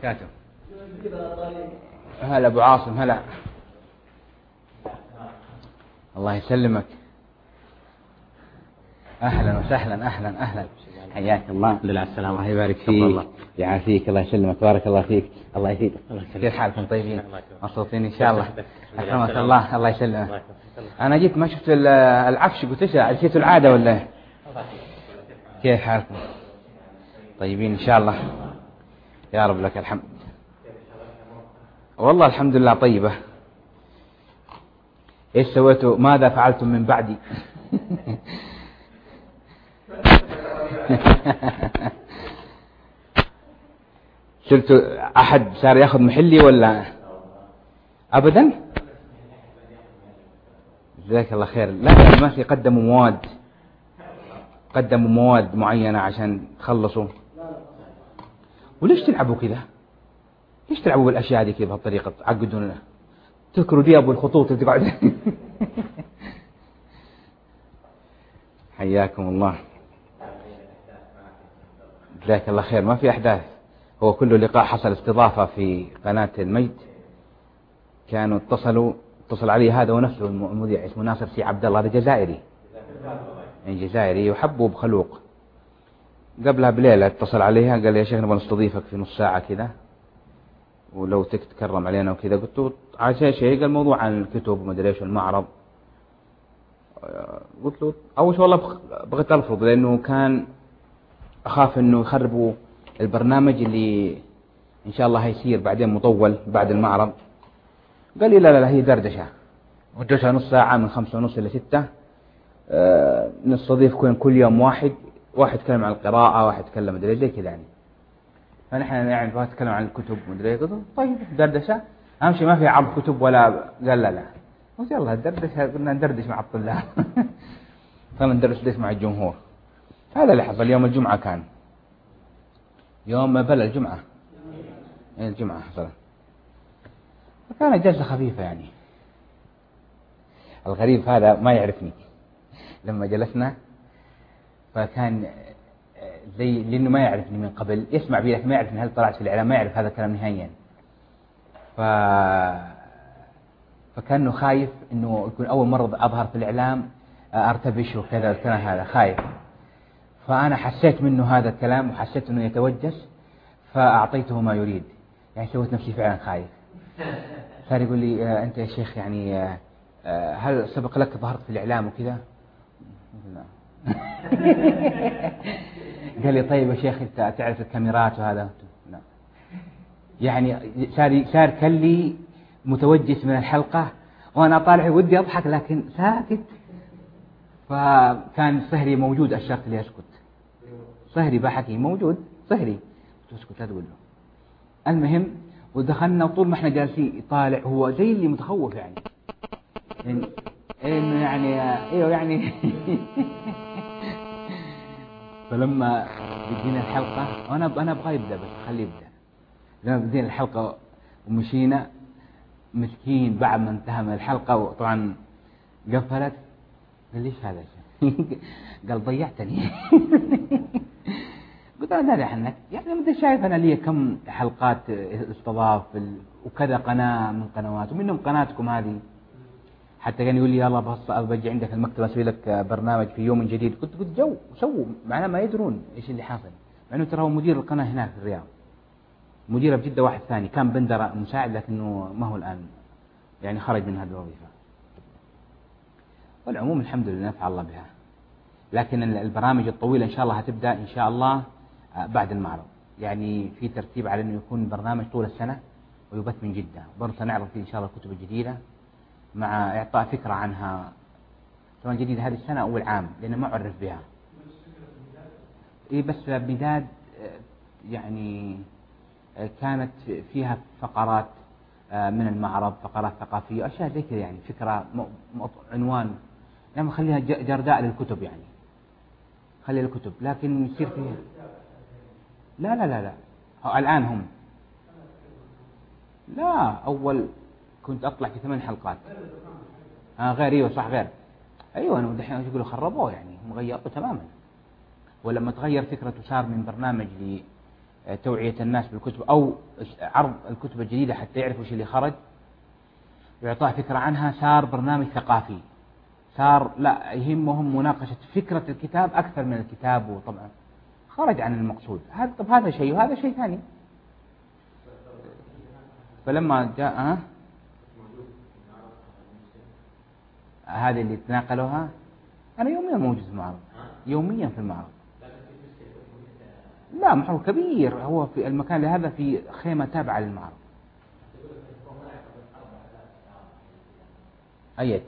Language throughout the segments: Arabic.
وبركاته. هلا أبو عاصم، هلا. الله يسلمك. أهلا وسهلا، أهلا أهلا، حياك الله. الحمد لله على السلامة. الله يبارك فيك، يعافيك، الله يسلمك، بارك الله فيك، الله يفيدك. كيف حالكم؟ طيبين؟ مبسوطين إن شاء الله. أكرمك الله، الله يسلمك. أنا جيت ما شفت العفش، قلت إيش نسيتوا العادة ولا؟ كيف حالكم؟ طيبين إن شاء الله، يا رب لك الحمد. والله الحمد لله طيبة. إيش سويتوا؟ ماذا فعلتم من بعدي؟ شلت أحد صار يأخذ محلي ولا أبدا؟ جزاك الله خير. لا يعني ما في قدموا مواد معينة عشان تخلصوا؟ وليش تلعبوا كذا؟ ليش تلعبوا بالأشياء هذه كذا بهالطريقة؟ تعقدون، تذكروا دي أبو الخطوط اللي تقعد. حياكم الله، جزاك الله خير. ما في أحداث، هو كله لقاء حصل استضافة في قناة المجد، كانوا اتصل علي هذا ونفسه المذيع اسمه ناصر سي عبد الله، هذا جزائري، يعني جزائري يحبه بخلوق. قبلها بليلة اتصل عليها قال لي يا شيخ نبغى نستضيفك في نص ساعة كذا، ولو تكرم علينا وكذا. قلت له عايز شيء؟ قال موضوع عن الكتب وما ادري ايش والمعرض. قلت له اول شيء والله بغيت ارفض، لانه كان اخاف انه يخربوا البرنامج اللي ان شاء الله هيصير بعدين مطول بعد المعرض. قال لي لا هي دردشة، ودردشة نص ساعة من 5:30 إلى 6. نستضيف كل يوم واحد يتكلم عن القراءة، واحد يتكلم مدري زي كذا يعني. فنحن يعني نتكلم عن الكتب مدري. قلت طيب دردشة، أهم شيء ما في عرض كتب ولا. قال لا. قلت يلا الدردشة، قلنا ندردش مع الطلاب. صرنا ندردش مع الجمهور. هذا اللي حصل يوم الجمعة، كان يوم بلا الجمعة، الجمعة حصلت. فكانت جلسة خفيفة يعني. الغريب هذا ما يعرفني لما جلسنا، فكان زي لأنه ما يعرفني من قبل، يسمع بي لكن ما يعرف هل طلعت في الإعلام، ما يعرف هذا الكلام نهائيا. فكانه خايف إنه يكون أول مرة أظهر في الإعلام أرتبش وكذا، الكلام هذا خايف. فأنا حسيت منه هذا الكلام وحسيت إنه يتوجس، فأعطيته ما يريد. يعني سويت نفسي فعلا خايف. صار يقول لي أنت يا شيخ يعني هل سبق لك ظهرت في الإعلام وكذا؟ لا. قال لي طيب يا شيخ أنت تعرف الكاميرات وهذا؟ لا. يعني صار كلي متوجس من الحلقة، وأنا طالع ودي أضحك لكن ساكت. فكان صهري موجود، أشرت لي أسكت. صهري بحكي موجود، صهري اسكت لا تقول له. المهم ودخلنا، وطول ما احنا جالسين يطالع هو زي اللي متخوف يعني انه يعني ايوه يعني. فلما بدينا الحلقة انا ابغى يبدا، بس خليه يبدا. لما بدينا الحلقة ومشينا، مسكين بعد ما انتهى من الحلقة وطبعا قفلت، قال ليش هذا؟ قال ضيعتني. قلت أنا داري عنك، يعني أنت شايف أنا لي كم حلقات استضاف وكذا قناة من قنوات، ومنهم قناتكم هذه. حتى كان يقول لي يلا بجي عندك المكتبة أسوي لك برنامج في يوم جديد. قلت جو سووا، معناه ما يدرون إيش اللي حاصل، مع إنه ترى هو مدير القناة هناك في الرياض، مديره بجدة واحد ثاني كان بندر مساعد، لكنه ما هو الآن يعني خرج من هذه الوظيفة. والعموم الحمد لله نفع الله بها. لكن البرامج الطويلة إن شاء الله هتبدأ إن شاء الله بعد المعرض، يعني في ترتيب على أنه يكون برنامج طول السنة ويبث من جدة. برضه سنعرض فيه إن شاء الله الكتب الجديدة مع إعطاء فكرة عنها، سواء جديدة هذه السنة أو العام، لأنه ما عرف بها. إيه بس بداية يعني كانت فيها فقرات من المعرض، فقرات ثقافية، أشياء زي كذا يعني، فكرة عنوان يعني خليها جرداء للكتب، يعني خلي الكتب لكن يصير فيها. لا الآن هم لا، أول كنت أطلع في 8 حلقات. غير ايوه صح غير ايوه. انا دحين يقولوا خربوه، يعني هم غيروا تماما. ولما تغير فكرته صار من برنامج توعية الناس بالكتب أو عرض الكتب الجديدة حتى يعرفوا ايش اللي خرج ويعطاه فكرة عنها، صار برنامج ثقافي، صار لا يهمهم مناقشة فكرة الكتاب أكثر من الكتاب، وطبعا خرج عن المقصود. طب هذا شيء وهذا شيء ثاني. فلما جاء هذه اللي تناقلوها، أنا يوميا موجود في المعرض، يوميا في المعرض. لا معرض كبير، هو في المكان لهذا في خيمة تابعة للمعرض. أيد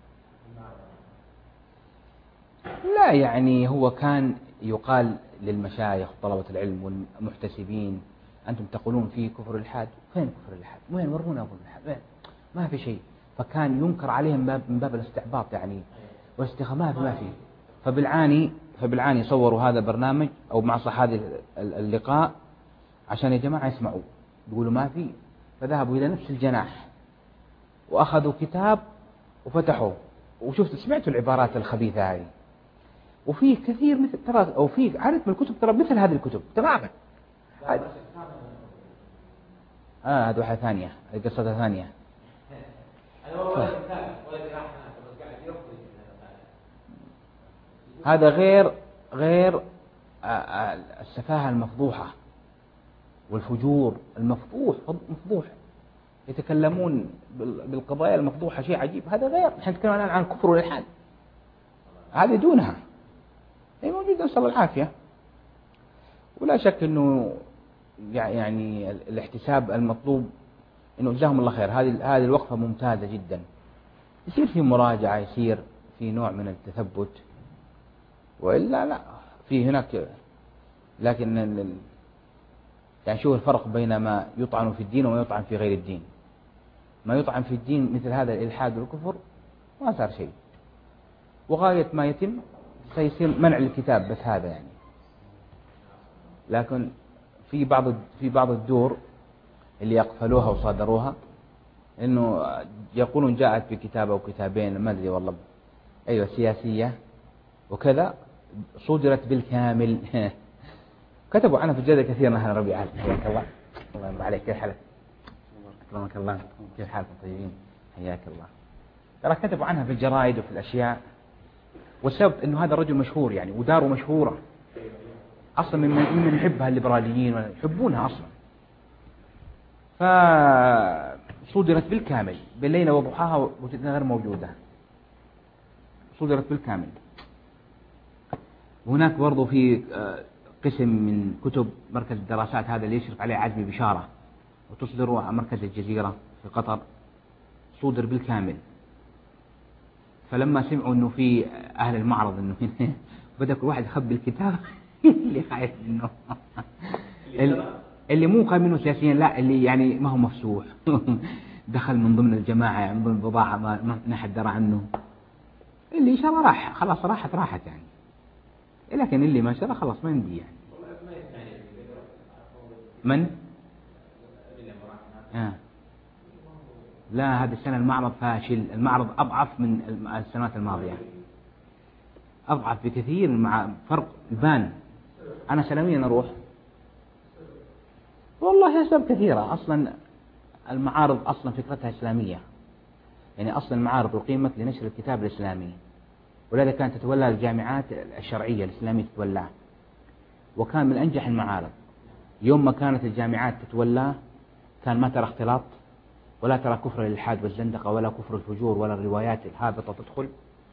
لا يعني هو كان يقال للمشايخ وطلبة العلم والمحتسبين أنتم تقولون في كفر الإلحاد، فين كفر الإلحاد؟ وين ورونا كفر الإلحاد؟ وين؟ ما في شيء. فكان ينكر عليهم من باب الاستعباط يعني والاستخفاف، ما في. فبالعاني صوروا هذا البرنامج أو مع هذه اللقاء عشان يا جماعة يسمعوا، يقولوا ما في. فذهبوا إلى نفس الجناح وأخذوا كتاب وفتحوه وشفت سمعتوا العبارات الخبيثة هذه. وفي كثير مثل ترى، أو في عدد من الكتب ترى مثل هذه الكتب تماما. هذه واحدة ثانية، هذه قصة ثانية. هذا غير السفاهة المفضوحة والفجور مفضوح. يتكلمون بالقضايا المفضوحة، شيء عجيب. هذا غير، نحن نتكلم الآن عن الكفر والإلحاد، هذه دونها، هي موجودة، نسأل الله العافية. ولا شك أنه يعني الاحتساب المطلوب، أنه جزاهم الله خير، هذه الوقفة ممتازة جدا. يصير في مراجعة، يصير في نوع من التثبت، وإلا لا في هناك. لكن يعني شوف الفرق بين ما يطعن في الدين وما يطعن في غير الدين. ما يطعن في الدين مثل هذا الإلحاد والكفر ما صار شيء، وغاية ما يتم سيصير منع الكتاب بس، هذا يعني. لكن في بعض الدور اللي يقفلوها وصادروها، إنه يقولون جاءت بكتاب أو كتابين ما أدري والله، أيوة سياسية وكذا، صدرت بالكامل. كتبوا عنها في الجريدة كثير. نحن ربيع، حياك الله، الله يرضى عليك، كيف حالك؟ أكرمك الله، كيف حالكم؟ طيبين، حياك الله. ترى كتبوا عنها في الجرائد وفي الأشياء، والسبب إنه هذا الرجل مشهور يعني، وداره مشهورة أصلا، من يحبها الليبراليين يحبونها أصلا. فصدرت بالكامل بالليل وضحاها وجدنا غير موجودة، صدرت بالكامل. وهناك برضو في قسم من كتب مركز الدراسات هذا اللي يشرف عليه عزمي بشارة، وتصدر مركز الجزيرة في قطر، صدر بالكامل. فلما سمعوا انه في اهل المعرض انه بدأ كل واحد يخبي الكتاب اللي خايف منه، اللي مو خايف منه سياسيا، لا اللي يعني ما هو مفسوح دخل من ضمن الجماعة، يعني من ضمن البضاعة ما حد درى عنه. اللي شرى راح خلاص، راحت يعني. لكن اللي ما شرى خلاص ما يمدي يعني. من؟ لا هذه السنة المعرض فاشل، المعرض أضعف من السنوات الماضية، أضعف بكثير، مع فرق البان. أنا سنويا أروح، والله أسباب كثيرة. أصلا المعارض أصلا فكرتها إسلامية، يعني أصلا المعارض أقيمت لنشر الكتاب الإسلامي، ولذا كانت تتولى الجامعات الشرعية الإسلامية تتولاه، وكان من أنجح المعارض. يوم ما كانت الجامعات تتولاه كان ما ترى اختلاط، ولا ترى كفر الإلحاد والزندقة، ولا كفر الفجور، ولا الروايات الهابطة تدخل،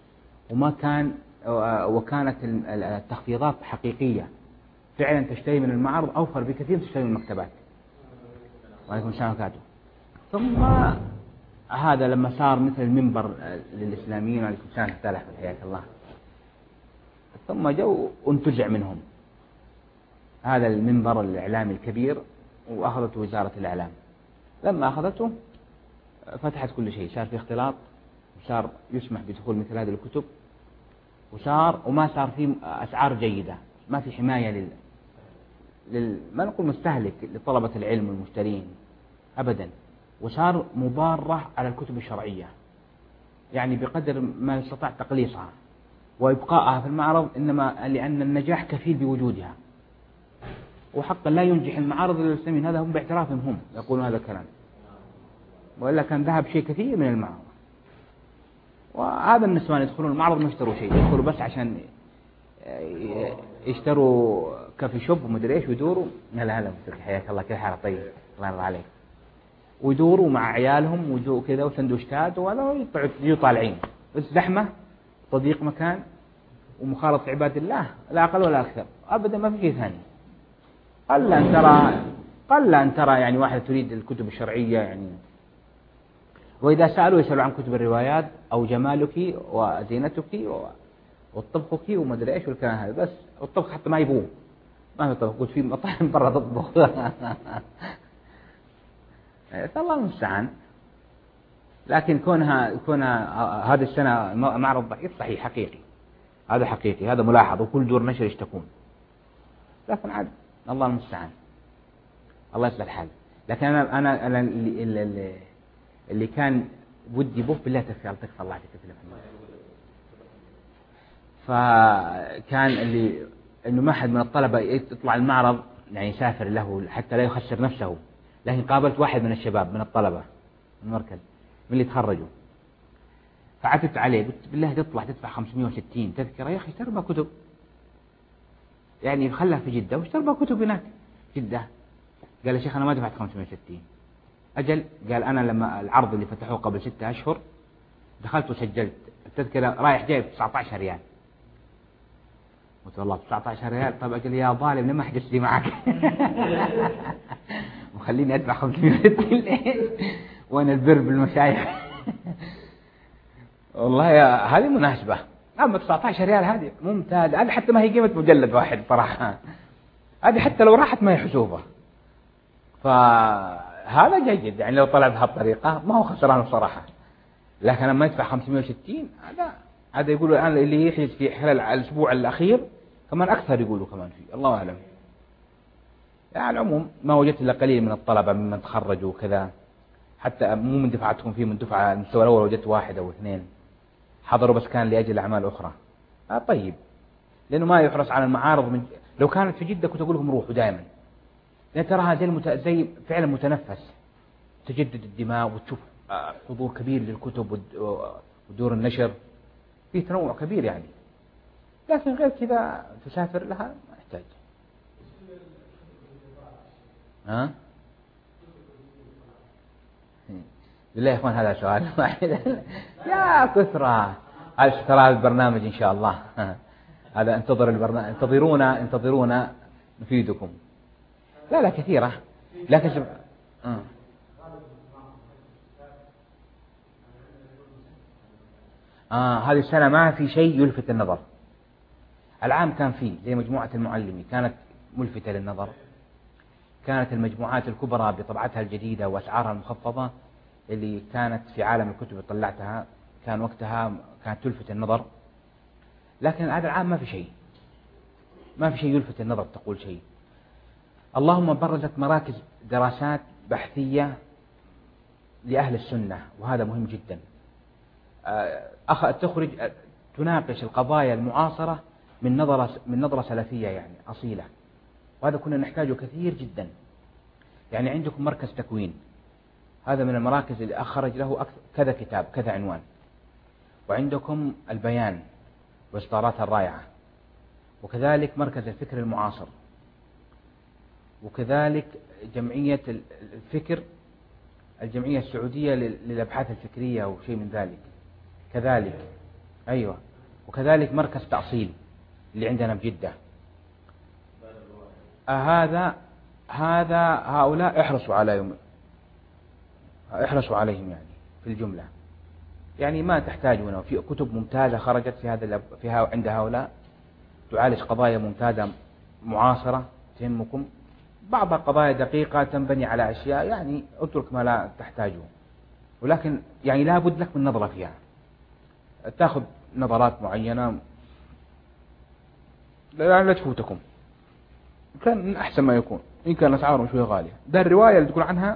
وكانت التخفيضات حقيقية فعلا، تشتري من المعرض أوفر بكثير تشتري من المكتبات. وعليكم السلام وبركاته. ثم هذا لما صار مثل المنبر للإسلاميين، وعليكم السلام تلح حياك الله، ثم جو انتزع منهم هذا المنبر الإعلامي الكبير، وأخذته وزارة الإعلام. لما أخذته فتحت كل شيء، صار في اختلاط، وصار يسمح بدخول مثل هذه الكتب، وما صار في أسعار جيدة، ما في حماية ما نقول مستهلك لطلبة العلم والمشترين أبدا، وصار مضارة على الكتب الشرعية، يعني بقدر ما يستطاع تقليصها وإبقائها في المعرض، إنما لأن النجاح كفيل بوجودها. وحقا لا ينجح المعارض للمسلمين، هذا هم باعترافهم هم يقولون هذا الكلام، وإلا كان ذهب شيء كثير من المعارض. وهذا النسوان يدخلون المعرض ما يشتروا شيء، يدخلوا بس عشان يشتروا كافي شوب ومدري ايش ويدوروا. هلا هلا حياك الله، كيف حالك؟ طيب الله يرضى عليك. ويدوروا مع عيالهم ويدوروا كذا وسندوشتات ولا يجوا طالعين، بس زحمة، تضييق مكان، ومخالطة عباد الله، لا أقل ولا أكثر أبدا، ما في شيء ثاني. قل أن ترى يعني واحد تريد الكتب الشرعية يعني، وإذا سألوا يسألوا عن كتب الروايات أو جمالك وزينتك وطبخك ومدري إيش والكلام هذا بس. والطبخ حتى ما يبوه، ما في طبخ، قلت في مطاعم برا تطبخ. الله المستعان. لكن كونها هذه السنة معرض ضعيف صحيح، حقيقي، هذا حقيقي، هذا ملاحظ، وكل دور نشر يشتكون، لكن عاد الله المستعان، الله يصلح الحال. لكن أنا اللي كان ودي بوف بالله تكفي الله تكفي. فكان إنه ما حد من الطلبة يطلع المعرض يعني يسافر له حتى لا يخسر نفسه. لكن قابلت واحد من الشباب من الطلبة من المركز من اللي تخرجوا، فعتبت عليه قلت بالله تطلع تدفع 560 تذكرة يا أخي، اشترى كتب يعني، خلها في جدة واشترى كتب هناك جدة. قال يا شيخ أنا ما دفعت 560. أجل، قال أنا لما العرض اللي فتحوه قبل 6 أشهر دخلت وسجلت التذكرة رايح جايب 19 ريال. قلت والله 19 ريال، طيب أجل يا ظالم لما أحجز لي معك وخليني أدفع 560 ليه؟ وأنا البر بالمشايخ. والله هذه مناسبة. أما 19 ريال هذه ممتاز، هذه حتى ما هي قيمة مجلد واحد صراحة، هذه حتى لو راحت ما هي حسوبة. فهذا جيد يعني لو طلع بهالطريقة ما هو خسران بصراحة. لكن لما يدفع 560 هذا يقولوا الآن اللي يحجز في خلال الأسبوع الأخير كمان أكثر، يقولوا كمان فيه، الله أعلم. يعني على العموم ما وجدت إلا قليل من الطلبة ممن تخرجوا وكذا، حتى مو من دفعتهم، فيه من دفعة المستوى الأول وجدت 1 أو 2 حضروا بس كان لأجل أعمال أخرى. طيب، لأنه ما يحرص على المعارض لو كانت في جدة كنت أقول لهم روحوا دائما، لأن تراها زي فعلا متنفس، تجدد الدماء وتشوف حضور كبير للكتب ودور النشر، فيه تنوع كبير يعني. لكن غير كذا تسافر لها ما يحتاج. بالله يا اخوان هذا سؤال واحد يا كثرة. هذا ترى البرنامج ان شاء الله. هذا انتظر البرنامج، انتظرونا نفيدكم. لا كثيرة، لكن هذه السنة ما في شيء يلفت النظر. العام كان فيه زي مجموعة المعلمي كانت ملفتة للنظر، كانت المجموعات الكبرى بطبعتها الجديدة وأسعارها المخفضة اللي كانت في عالم الكتب طلعتها، كان وقتها كانت تلفت النظر. لكن هذا العام ما في شيء يلفت النظر تقول شيء. اللهم برزت مراكز دراسات بحثية لأهل السنة، وهذا مهم جدا. تخرج تناقش القضايا المعاصرة من نظرة سلفية يعني أصيلة، وهذا كنا نحتاجه كثير جدا. يعني عندكم مركز تكوين، هذا من المراكز اللي أخرج له كذا كتاب كذا عنوان. وعندكم البيان وإصداراتها الرائعة، وكذلك مركز الفكر المعاصر، وكذلك جمعية الفكر، الجمعية السعودية للأبحاث الفكرية أو شيء من ذلك كذلك. أيوة، وكذلك مركز تأصيل اللي عندنا بجدة. هؤلاء احرصوا عليهم يعني في الجملة، يعني ما تحتاجونه. في كتب ممتازة خرجت فيها عند هؤلاء تعالج قضايا ممتازة معاصرة تهمكم، بعضها قضايا دقيقة تنبني على أشياء يعني اترك ما لا تحتاجه، ولكن يعني لا بد لك من نظرة فيها، تأخذ نظرات معينة لا تفوتكم، كان من أحسن ما يكون إن كان أسعارهم شوية غالية. ده الرواية اللي تقول عنها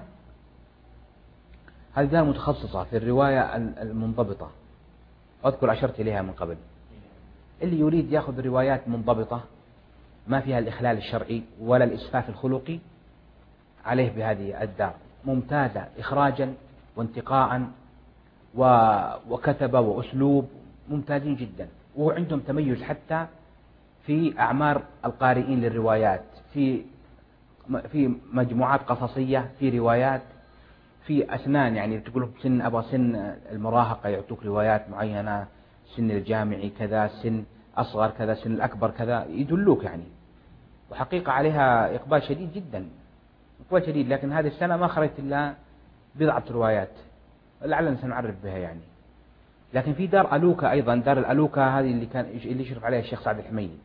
هذه دار متخصصة في الرواية المنضبطة، أذكر أشرت إليها من قبل. اللي يريد يأخذ روايات منضبطة ما فيها الإخلال الشرعي ولا الإسفاف الخلقي، عليه بهذه الدار، ممتازة إخراجا وانتقاء وكتبة وأسلوب ممتازين جدا. وعندهم تميز حتى في أعمار القارئين للروايات، في مجموعات قصصية، في روايات، في أسنان، يعني تقول سن أبغى سن المراهقة يعطوك روايات معينة، سن الجامعي كذا، سن أصغر كذا، سن الأكبر كذا، يدلوك يعني. وحقيقة عليها إقبال شديد جدا، إقبال شديد. لكن هذه السنة ما خرجت إلا بضعة روايات، لعلنا سنعرف بها يعني. لكن في دار ألوكا أيضا، دار الألوكا هذه اللي يشرف عليها الشيخ سعد الحميدي،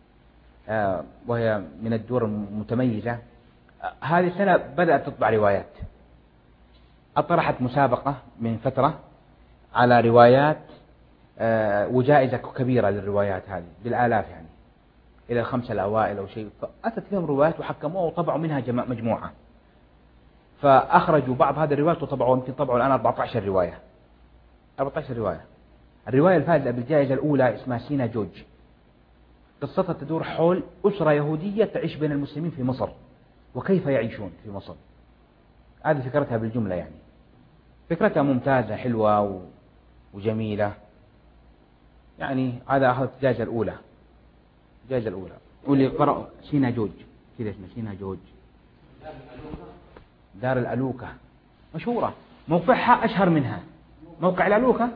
وهي من الدور المتميزة. هذه السنة بدأت تطبع روايات، أطرحت مسابقة من فترة على روايات، وجائزة كبيرة للروايات هذه بالآلاف يعني، إلى 5 الأوائل أو شيء. فأتت لهم روايات وحكموها وطبعوا منها مجموعة، فأخرجوا بعض هذه الروايات وطبعوا، يمكن طبعوا الآن 14 رواية. 14 رواية. الرواية الفائزة بالجائزة الأولى اسمها سينا جورج، قصتها تدور حول أسرة يهودية تعيش بين المسلمين في مصر، وكيف يعيشون في مصر. هذه فكرتها بالجملة يعني، فكرتها ممتازة حلوة وجميلة يعني. هذا أخذت الجائزة الأولى، الجائزة الأولى. واللي قرأوا سينا جورج كذا اسمه سينا جورج. دار الألوكة مشهورة، موقعها أشهر منها. موقع الألوكة،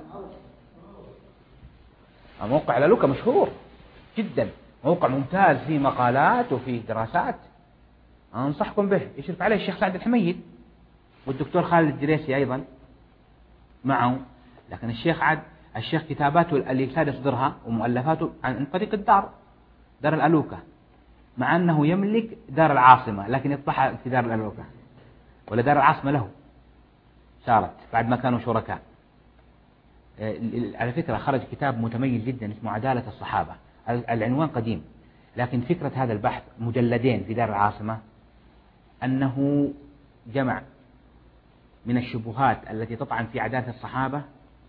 موقع الألوكة مشهور جدا، موقع ممتاز، فيه مقالات وفيه دراسات، أنصحكم به. يشرف عليه الشيخ سعد الحميد والدكتور خالد الدريسي أيضا معه. لكن الشيخ كتاباته اللي كاد يصدرها ومؤلفاته عن طريق دار الألوكة، مع أنه يملك دار العاصمة، لكن يطبعها في دار الألوكة، ولا دار العاصمة له صارت بعد ما كانوا شركاء. على فكرة خرج كتاب متميز جدا اسمه عدالة الصحابة. العنوان قديم، لكن فكرة هذا البحث مجلدين في دار العاصمة، أنه جمع من الشبهات التي تطعن في عدالة الصحابة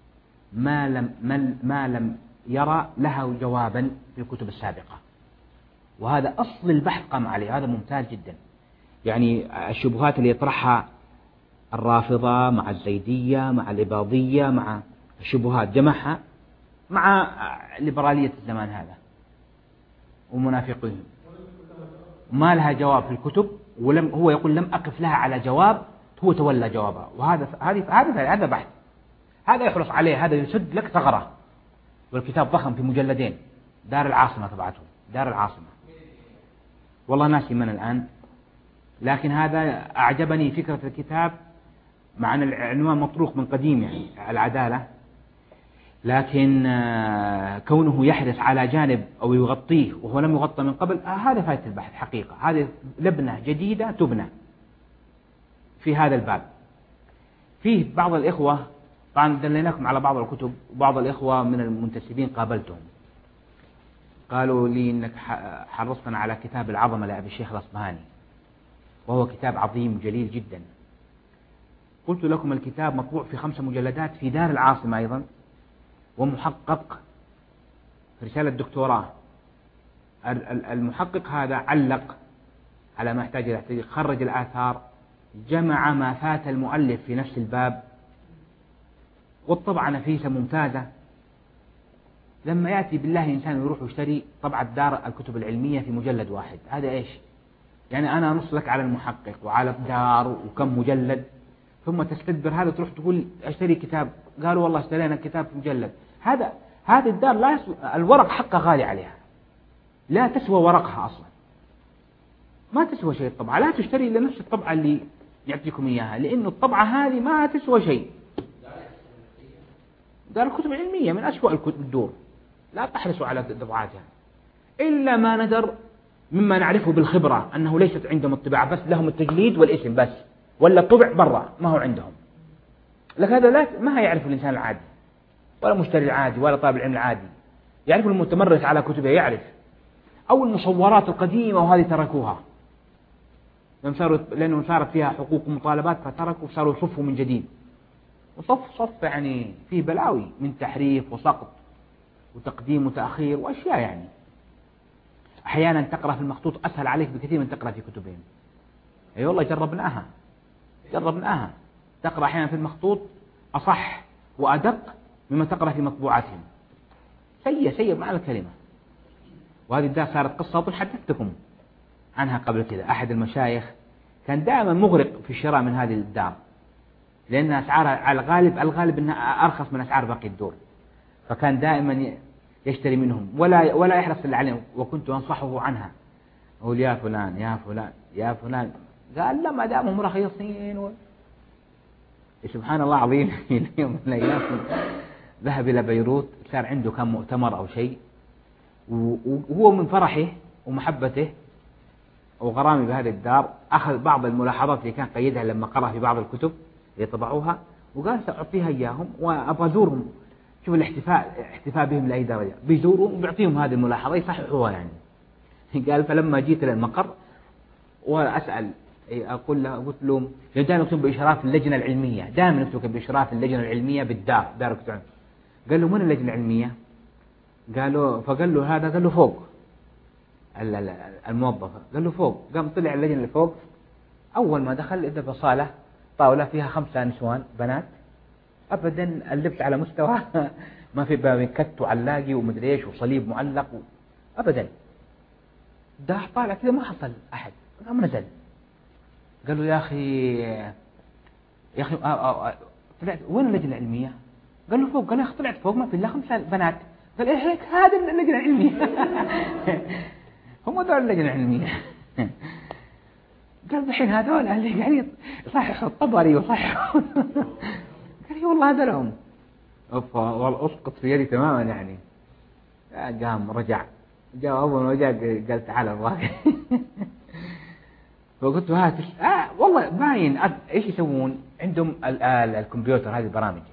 ما لم يرى لها جوابا في الكتب السابقة، وهذا أصل البحث قام عليه. هذا ممتاز جدا يعني. الشبهات اللي يطرحها الرافضة مع الزيدية مع الإباضية، مع الشبهات جمعها مع ليبرالية الزمان هذا ومنافقين، ما لها جواب في الكتب، هو يقول لم أقف لها على جواب، هو تولى جوابها. هذا بحث، هذا يحرص عليه، هذا يسد لك ثغرة. والكتاب ضخم في مجلدين، دار العاصمة طبعته، دار العاصمة، والله ناسي من الآن. لكن هذا أعجبني فكرة الكتاب، مع أن العنوان مطروق من قديم يعني العدالة، لكن كونه يحرص على جانب أو يغطيه وهو لم يغطى من قبل، هذا فائدة البحث حقيقة. هذه لبنة جديدة تبنى في هذا الباب. فيه بعض الإخوة، طبعا دليناكم على بعض الكتب، وبعض الإخوة من المنتسبين قابلتهم قالوا لي إنك حرصتنا على كتاب العظمة لأبي الشيخ الأصبهاني، وهو كتاب عظيم جليل جدا. قلت لكم الكتاب مطبوع في 5 مجلدات في دار العاصمة أيضا، ومحقق في رسالة دكتوراه. المحقق هذا علق على ما يحتاج إلى تحقيق، خرج الآثار، جمع ما فات المؤلف في نفس الباب، والطبعة نفيسة ممتازة. لما يأتي بالله إنسان يروح يشتري طبعة دار الكتب العلمية في مجلد واحد، هذا إيش يعني؟ أنا أنص لك على المحقق وعلى الدار وكم مجلد، ثم تستدبر هذا تروح تقول اشتري كتاب، قالوا والله اشترينا كتاب في مجلد. هذه الدار لا الورق حقه غالي عليها، لا تسوى ورقها أصلا، ما تسوى شيء. الطبعة لا تشتري إلا نفس الطبعة اللي يعطيكم إياها، لأنه الطبعة هذه ما تسوى شيء. دار الكتب العلمية من أسوأ الدور، لا تحرصوا على طبعاتها إلا ما ندر مما نعرفه بالخبرة، أنه ليست عندهم الطباعة، بس لهم التجليد والاسم بس، ولا طبع برا ما هو عندهم. لك هذا ما يعرف الإنسان العادي، ولا مشتري العادي، ولا طالب العلم العادي. يعرف المتمرس على كتبه، يعرف. أو المصورات القديمة وهذه تركوها لأنه صارت فيها حقوق ومطالبات، فتركوا وصاروا يصفوا من جديد، وصف يعني فيه بلاوي من تحريف وسقط وتقديم وتأخير وأشياء يعني. أحيانا تقرأ في المخطوط أسهل عليك بكثير من تقرأ في كتبهم. أي والله جربناها تقرأ أحيانا في المخطوط أصح وأدق مما تقرأ في مطبوعاتهم. سيء معنى الكلمة. وهذه الدار صارت قصة أظن حدثتكم عنها قبل كذا. أحد المشايخ كان دائما مغرق في الشراء من هذه الدار، لأن أسعارها على الغالب أنها أرخص من أسعار باقي الدور، فكان دائما يشتري منهم ولا يحرص إلا عليهم. وكنت أنصحه عنها، أقول يا فلان قال لا ما دامهم رخيصين سبحان الله العظيم. يوم من الأيام ذهب إلى بيروت، صار عنده كان مؤتمر أو شيء، وهو من فرحه ومحبته وغرامي بهذه الدار أخذ بعض الملاحظات اللي كان قيدها لما قرأ في بعض الكتب اللي طبعوها، وقال سأعطيها إياهم وأبغى أزورهم. شوف احتفاء بهم لأي درجة، بيزورهم وبيعطيهم هذه الملاحظة يصححوها يعني. قال فلما جيت إلى المقر وأسأل قلت له دائما نكتب بإشراف اللجنة العلمية، دائما نكتب بإشراف اللجنة العلمية بالدار دار كتب. قال له من اللجنة العلمية؟ فقال له هذا، قال له فوق الموظف، قال له فوق. قام طلع اللجنة اللي فوق، أول ما دخل إذا بصالة طاولة فيها 5 نسوان بنات، أبدا اللبس على مستوى ما في بكت وعلاقي ومدري إيش وصليب معلق أبدا. ده طالع كذا ما حصل أحد. قام نزل قال له يا أخي طلعت وين اللجنة العلمية؟ قال له فوق. قال يا أخي طلعت فوق ما في إلا 5 بنات. قال إيه هيك هذا اللجنة العلمية. هم دول اللجنة العلمية. قال الحين هذول اللي يعني صححوا الطبري وصححوا. قال والله هذا لهم. أسقط في يدي تماما يعني. قام رجع، جاء أول ما جاء قال تعال أبغاك. فقلت له هات والله باين إيش يسوون عندهم الكمبيوتر هذه البرامج،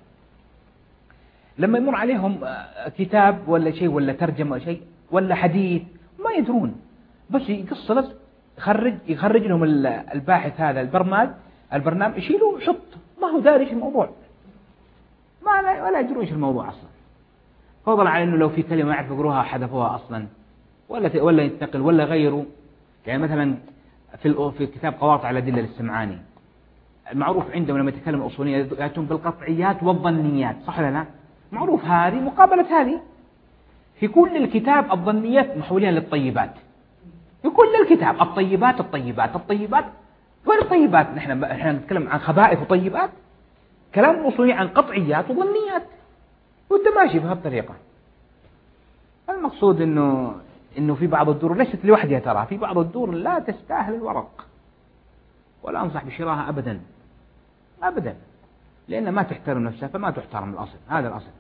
لما يمر عليهم كتاب ولا شيء ولا ترجمة ولا شيء ولا حديث ما يدرون، بس يقص لفظ يخرج لهم الباحث هذا البرنامج يشيله ويحط، ما هو داري ايش الموضوع، ولا يدرون ايش الموضوع اصلا، فضلا على انه لو في كلمه ما يعرف يقروها حذفوها اصلا ولا ينتقل ولا غيروا. يعني مثلا في كتاب قواطع الأدلة للسمعاني المعروف عندهم لما يتكلم الأصوليين يأتون بالقطعيات والظنيات، صح ولا لا؟ معروف هذه مقابلة هذه. في كل الكتاب الظنيات محولين للطيبات، في كل الكتاب الطيبات وين الطيبات؟ نحن نتكلم عن خبائث وطيبات، كلام الأصوليين عن قطعيات وظنيات، وانت ماشي بهالطريقة. المقصود انه في بعض الدور ليست لوحدها، ترى في بعض الدور لا تستاهل الورق، ولا انصح بشراها ابدا لان ما تحترم نفسها فما تحترم الاصل، هذا الاصل.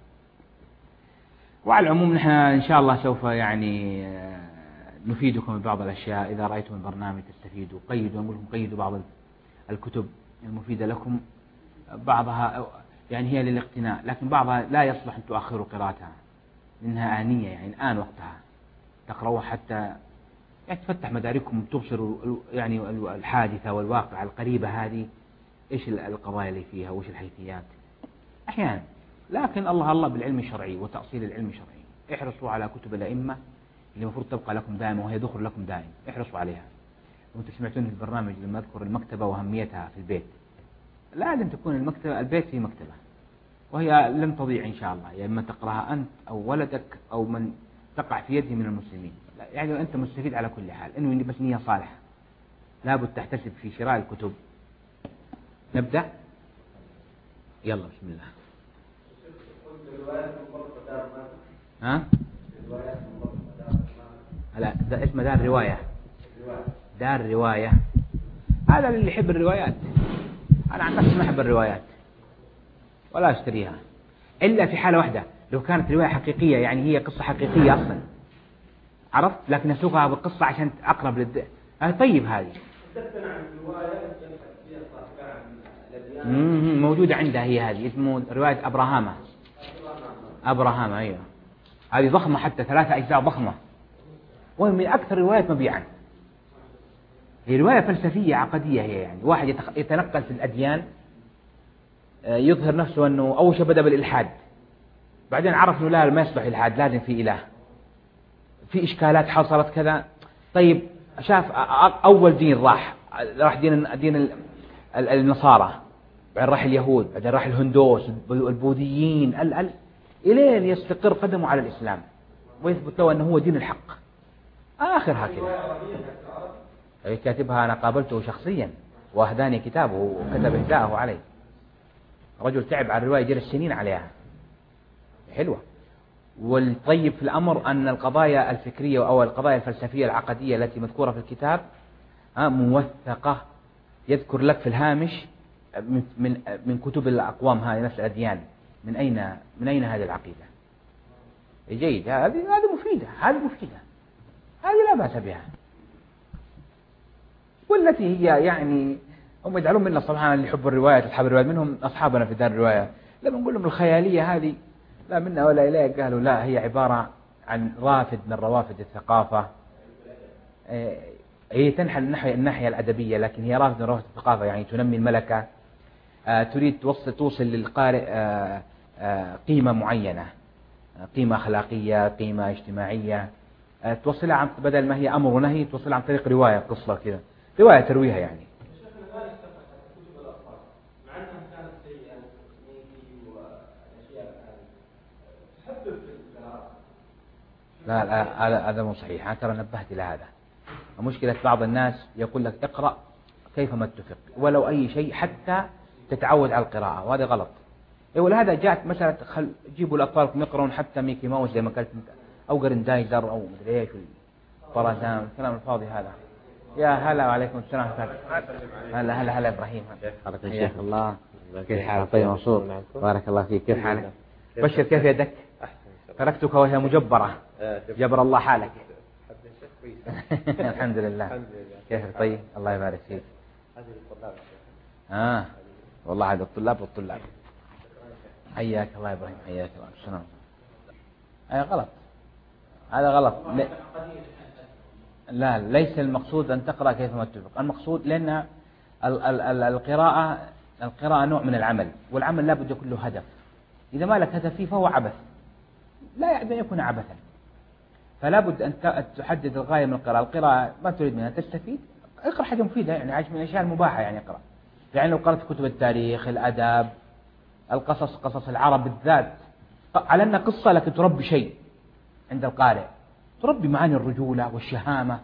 وعلى العموم نحن ان شاء الله سوف يعني نفيدكم ببعض الاشياء، اذا رايتم البرنامج تستفيدوا قيدوا بعض الكتب المفيده لكم، بعضها يعني هي للاقتناء لكن بعضها لا يصلح ان تؤخروا قراءتها لانها آنية، يعني الان وقتها تقرأوها حتى يعني تفتح مدارككم تبصروا يعني الحادثة والواقع القريبة هذه إيش القضايا اللي فيها وإيش الحيثيات أحيانا. لكن الله بالعلم الشرعي وتأصيل العلم الشرعي، احرصوا على كتب الأئمة اللي المفروض تبقى لكم دائما وهي ذخر لكم دائم، احرصوا عليها. وانتم سمعتون في البرنامج لما أذكر المكتبة وأهميتها في البيت، لازم تكون البيت في مكتبة، وهي لن تضيع إن شاء الله، يا إما تقرأها أنت أو ولدك أو من تقع في يده من المسلمين، يعني أنت مستفيد على كل حال، إنه بس نية صالحة. لابد تحتسب في شراء الكتب. نبدأ، يلا بسم الله. ها؟ لا ده اسمه دار رواية. هذا اللي يحب الروايات. أنا عن نفسي ما أحب الروايات ولا أشتريها إلا في حالة واحدة، لو كانت رواية حقيقية، يعني هي قصة حقيقية أصلا، عرفت؟ لكن أسوقها بالقصة عشان أقرب طيب هذه موجودة عندها، هي هذه اسمه رواية أبراهام أيوة، هذه ضخمة حتى 3 أجزاء ضخمة، وهي من أكثر الروايات مبيعا. هي رواية فلسفية عقدية، هي يعني واحد يتنقل في الأديان، يظهر نفسه أنه أول شيء بدأ بالإلحاد، بعدين عرف أنه لا ما يصلح الإلحاد، لازم في إله، في إشكالات حصلت كذا، طيب شاف أول دين راح دين النصارى، بعدين راح اليهود، بعدين راح الهندوس، البوذيين، إلين يستقر قدمه على الإسلام ويثبت له أنه هو دين الحق. آخرها كذا. كاتبها أنا قابلته شخصيا وأهداني كتابه وكتب إهداءه علي. رجل تعب على الرواية جلس سنين عليها، حلوة. والطيب في الأمر أن القضايا الفكرية أو القضايا الفلسفية العقدية التي مذكورة في الكتاب موثقة، يذكر لك في الهامش من كتب الأقوام هذه نفس الأديان من أين هذه العقيدة. جيد، هذه مفيدة، هذه لا بأس بها. والتي هي يعني هم يدعون منا سبحان اللي يحب الروايات أصحاب الروايات، منهم أصحابنا في دار الرواية، لما نقول لهم الخيالية هذه لا منا ولا إليه، قالوا لا، هي عبارة عن رافد من روافد الثقافة. هي تنحل الناحية الأدبية، لكن هي رافد من روافد الثقافة، يعني تنمي الملكة، تريد توصل للقارئ قيمة معينة، قيمة أخلاقية، قيمة اجتماعية، توصلها عن بدل ما هي أمر ونهي توصلها عن طريق رواية، قصة كذا، رواية ترويها يعني. لا هذا مو صحيح. أنا ترى نبهت إلى هذا. مشكلة بعض الناس يقول لك اقرأ كيفما اتفق ولو أي شيء حتى تتعود على القراءة، وهذا غلط. ولهذا جاءت مسألة جيبوا لأطفالكم يقرؤون حتى ميكي ماوس زي ما قلت أو جريندايزر أو مدري إيش طرزان، الكلام الفاضي هذا. يا هلا وعليكم السلام. هلا إبراهيم، حياك الله. كيف حالك؟ طيب مبسوط، بارك الله فيك. كيف حالك؟ بشر، كيف يدك؟ تركتك وهي مجبرة، جبر الله حالك. الحمد لله. كيف؟ طيب الله يبارك فيك. والله هذا الطلاب والطلاب. حياك الله إبراهيم، حياك الله. السلام. غلط، هذا غلط. لا ليس المقصود أن تقرأ كيفما تتفق. المقصود لأن القراءة نوع من العمل، والعمل لا بد يكون له هدف. إذا ما لك هدف فيه فهو عبث، لا يعد أن يكون عبثا. فلا بد أن تحدد الغاية من القراءة ما تريد منها تستفيد، اقرأ حاجة مفيدة، يعني عايش من الأشياء المباحة، يعني اقرأ. يعني لو قرأت كتب التاريخ، الأدب، القصص، قصص العرب بالذات، على أنها قصة لكن تربي شيء عند القارئ، تربي معاني الرجولة والشهامة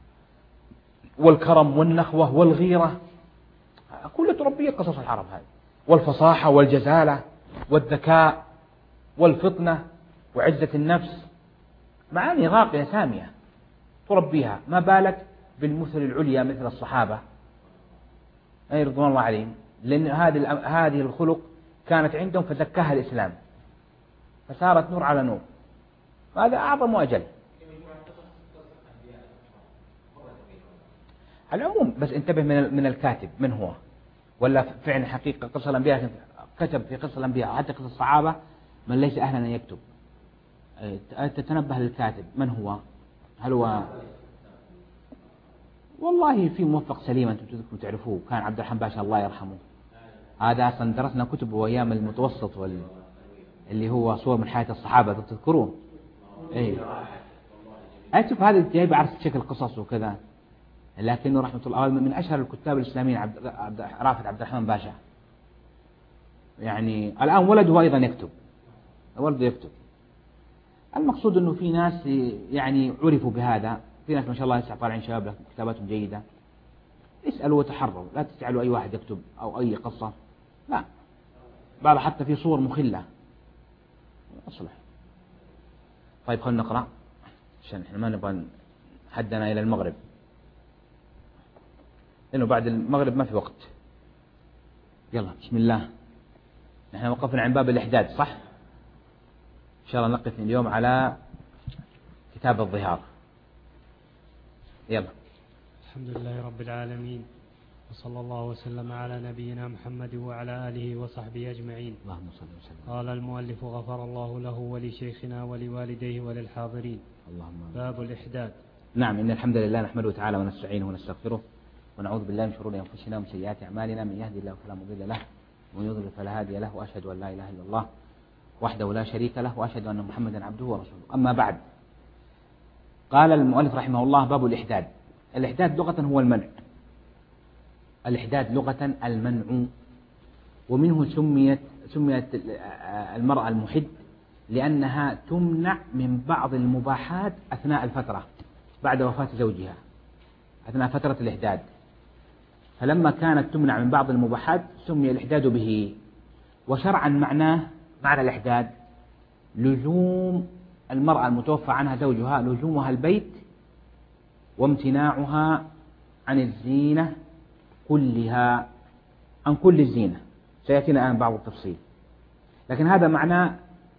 والكرم والنخوة والغيرة، كلها تربية قصص العرب هذه، والفصاحة والجزالة والذكاء والفطنة وعزة النفس، معاني راقية سامية تربيها. ما بالك بالمثل العليا مثل الصحابة رضوان الله عليهم، لأن هذه الخلق كانت عندهم فزكاها الإسلام فصارت نور على نور. هذا أعظم وأجل. على العموم بس انتبه من الكاتب من هو، ولا فعلا حقيقة قصة الأنبياء كتب في قصة الأنبياء حتى قصة الصحابة من ليس أهلا أن يكتب. تتنبه للكاتب من هو، هل هو والله في موفق سليم أنتم تعرفوه، كان عبد الرحمن باشا الله يرحمه. هذا أصلا درسنا كتبه أيام المتوسط اللي هو صور من حياة الصحابة تذكروه. أشوف هذا جايب عرس شكل قصص وكذا، لكنه رحمة الله من أشهر الكتاب الإسلاميين رافد عبد الرحمن باشا. يعني الآن ولده أيضا يكتب، ولده يكتب. المقصود أنه في ناس يعني عرفوا بهذا، في ناس ما شاء الله لسه طالعين شباب لكن كتاباتهم جيدة. اسألوا وتحروا، لا تجعلوا أي واحد يكتب أو أي قصة، لا، بعض حتى في صور مخلة أصلح. طيب خلنا نقرأ عشان احنا ما نبغى حدنا إلى المغرب، لأنه بعد المغرب ما في وقت. يلا بسم الله. نحن وقفنا عن باب الإحداد صح؟ إن شاء الله نقف اليوم على كتاب الظهار. يلا. الحمد لله رب العالمين، وصلى الله وسلم على نبينا محمد وعلى آله وصحبه أجمعين. اللهم صل وسلم. قال المؤلف غفر الله له ولشيخنا ولوالديه وللحاضرين. اللهم. باب الإحداد. نعم، إن الحمد لله نحمده تعالى ونستعينه ونستغفره ونعوذ بالله من شرور أنفسنا ومن سيئات أعمالنا، من يهدي الله فلا مضل له ومن يضلل فلا هادي له، وأشهد أن لا إله إلا الله وحده لا شريك له، وأشهد أن محمدا عبده ورسوله. أما بعد، قال المؤلف رحمه الله: باب الإحداد. الإحداد لغة هو المنع. الإحداد لغة المنع، ومنه سميت المرأة المحد لأنها تمنع من بعض المباحات أثناء الفترة بعد وفاة زوجها، أثناء فترة الإحداد. فلما كانت تمنع من بعض المباحات سمي الإحداد به. وشرعا معنى الإحداد لزوم المرأة المتوفى عنها زوجها، لزومها البيت وامتناعها عن الزينة كلها، عن كل الزينة. سيأتينا الآن بعض التفصيل، لكن هذا معنى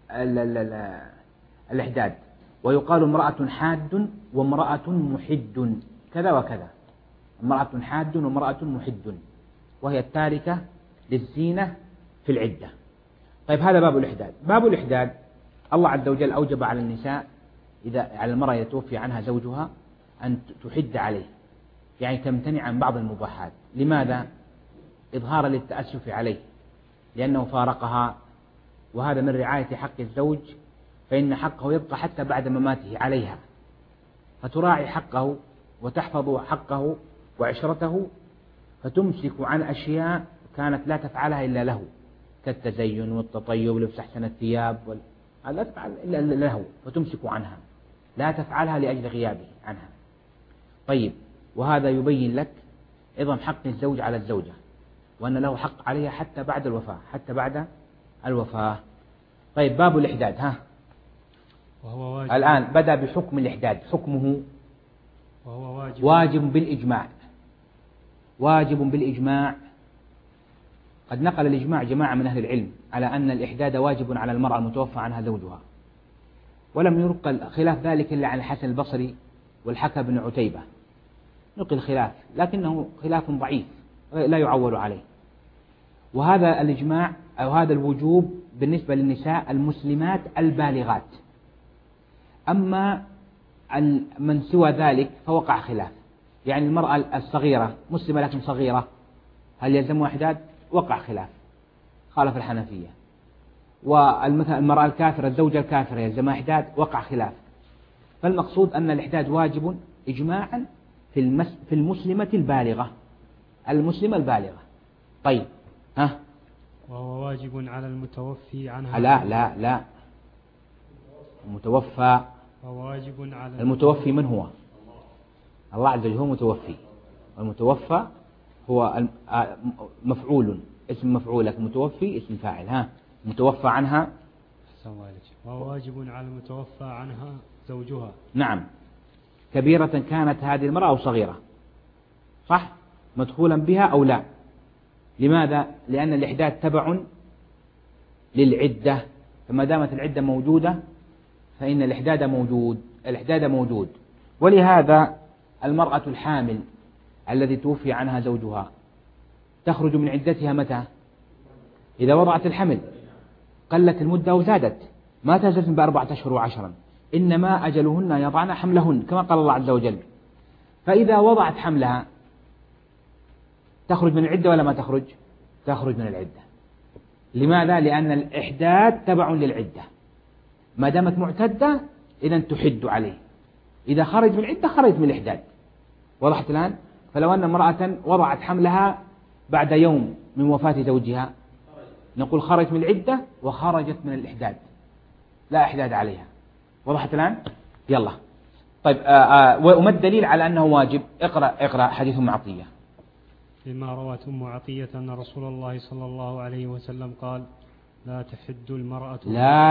الإحداد. ويقال امرأة حاد وامرأة محد، كذا وكذا، امرأة حاد وامرأة محد، وهي التاركة للزينة في العدة. طيب، هذا باب الإحداد. باب الإحداد، الله عز وجل أوجب على النساء على المرأة إذا توفي عنها زوجها أن تحد عليه، يعني تمتنع عن بعض المباحات. لماذا؟ إظهارا للتأسف عليه، لأنه فارقها، وهذا من رعاية حق الزوج، فإن حقه يبقى حتى بعد مماته عليها، فتراعي حقه وتحفظ حقه وعشرته، فتمسك عن أشياء كانت لا تفعلها إلا له، كالتزين والتطيب ولبس أحسن الثياب لا تفعل إلا له، فتمسك عنها، لا تفعلها لأجل غيابه عنها. طيب، وهذا يبين لك عظم حق الزوج على الزوجة، وأن له حق عليها حتى بعد الوفاة، حتى بعد الوفاة. طيب، باب الإحداد. وهو واجب. الآن بدأ بحكم الإحداد. حكمه وهو واجب بالإجماع. واجب بالإجماع. قد نقل الإجماع جماعة من أهل العلم على أن الإحداد واجب على المرأة المتوفى عنها زوجها، ولم ينقل خلاف ذلك إلا عن الحسن البصري والحكم بن عتيبة. نقل خلاف، لكنه خلاف ضعيف لا يعول عليه. وهذا الإجماع أو هذا الوجوب بالنسبة للنساء المسلمات البالغات. أما من سوى ذلك فوقع خلاف، يعني المرأة الصغيرة مسلمة لكن صغيرة، هل يلزمها إحداد؟ وقع خلاف، خالف الحنفية. والمرأة الكافرة، الزوجة الكافرة، يلزمها إحداد؟ وقع خلاف. فالمقصود أن الإحداد واجب إجماعا في المسلمة البالغة، المسلمة البالغة. طيب، وهو واجب على المتوفي عنها. لا المتوفى. وهو واجب على المتوفي من هو؟ الله عز وجل هو متوفي، والمتوفى هو مفعول، اسم مفعول، لكن متوفي اسم فاعل. متوفى عنها. وهو واجب على المتوفى عنها زوجها. نعم، كبيرة كانت هذه المرأة أو صغيرة، صح، مدخولا بها أو لا. لماذا؟ لأن الإحداد تبع للعدة، فما دامت العدة موجودة فإن الإحداد موجود. ولهذا المرأة الحامل الذي توفي عنها زوجها تخرج من عدتها متى؟ إذا وضعت الحمل، قلت المدة وزادت، ما تزلت ب4 أشهر و10، إنما أجلهن يضعن حملهن كما قال الله عز وجل. فإذا وضعت حملها تخرج من العدة ولا ما تخرج؟ تخرج من العدة. لماذا؟ لأن الإحداد تبع للعدة، ما دامت معتدة إذن تحد عليه، إذا خرج من العدة خرج من الإحداد. وضحت الآن؟ فلو أن امرأة وضعت حملها بعد يوم من وفاة زوجها نقول خرج من العدة وخرجت من الإحداد، لا إحداد عليها. وضحت الآن؟ يلا. طيب، وما الدليل على أنه واجب؟ اقرأ حديث أم عطية. فيما روت أم عطية أن رسول الله صلى الله عليه وسلم قال: لا تحد المرأة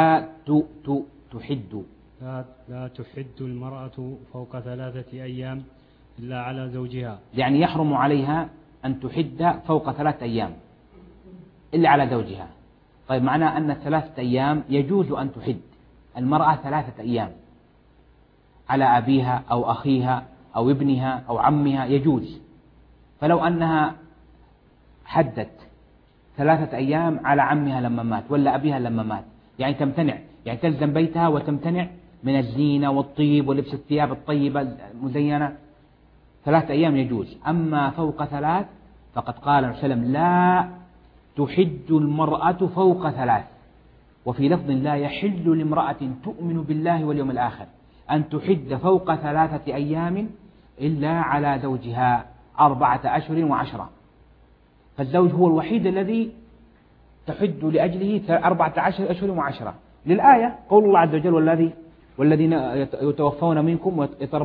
لا تحد المرأة فوق 3 أيام إلا على زوجها، يعني يحرم عليها أن تحد فوق 3 أيام إلا على زوجها. طيب، معناه أن 3 أيام يجوز أن تحد المرأة 3 أيام على أبيها أو أخيها أو ابنها أو عمها، يجوز. فلو أنها حدت 3 أيام على عمها لما مات ولا أبيها لما مات، يعني تمتنع، يعني تلزم بيتها وتمتنع من الزينة والطيب ولبس الثياب الطيبة المزينة، 3 أيام يجوز. أما فوق 3 فقد قال عليه وسلم: لا تحد المرأة فوق 3. وفي لفظ: لا يحل لامرأة تؤمن بالله واليوم الآخر أن تحد فوق 3 أيام إلا على زوجها 4 أشهر و10. فالزوج هو الوحيد الذي تحد لأجله 14 أشهر و10 للآية. قول الله عز وجل والذين يتوفون منكم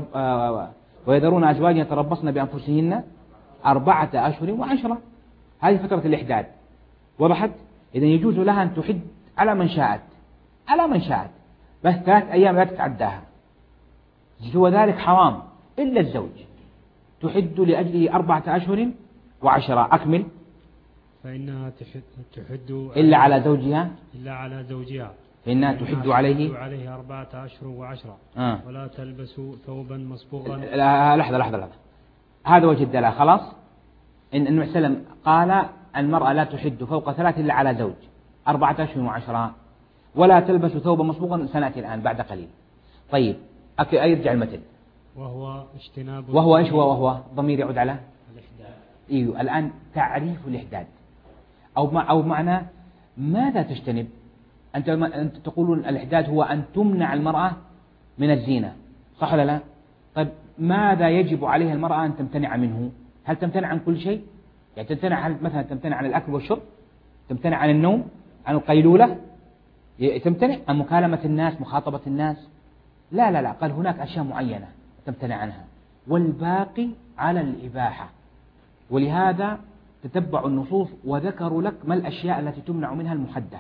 ويذرون أزواجا يتربصن بأنفسهن 4 أشهر و10. هذه فترة الإحداد. وضحت؟ إذن يجوز لها أن تحد على من شاءت بس 3 أيام لا تتعداها. سوى ذلك حرام إلا الزوج تحد لأجله 4 أشهر و10. أكمل. فإنها تحد إلا على زوجها فإنها تحد عليه 4 أشهر و10 ولا تلبس ثوبا مصبوغا. لحظة هذا وجه الدلالة. خلاص إن النبي صلى الله عليه وسلم قال المرأة لا تحد فوق 3 إلا على زوج 4 أشهر و10 ولا تلبس ثوبا مصبوغا. سنأتي الآن بعد قليل. طيب يرجع المثل وهو إيش وهو ضمير يعود على الإحداد. إيوه الآن تعريف الإحداد أو معنى ماذا تجتنب. أنت تقولون الإحداد هو أن تمنع المرأة من الزينة، صح ولا لا؟ طيب ماذا يجب عليها المرأة أن تمتنع منه؟ هل تمتنع عن كل شيء؟ يعني مثلا تمتنع عن الأكل والشرب، تمتنع عن النوم، عن القيلولة، تمتنع عن مكالمة الناس، مخاطبة الناس؟ لا قال هناك أشياء معينة تمتنع عنها والباقي على الإباحة. ولهذا تتبع النصوص وذكروا لك ما الأشياء التي تمنع منها المحدة،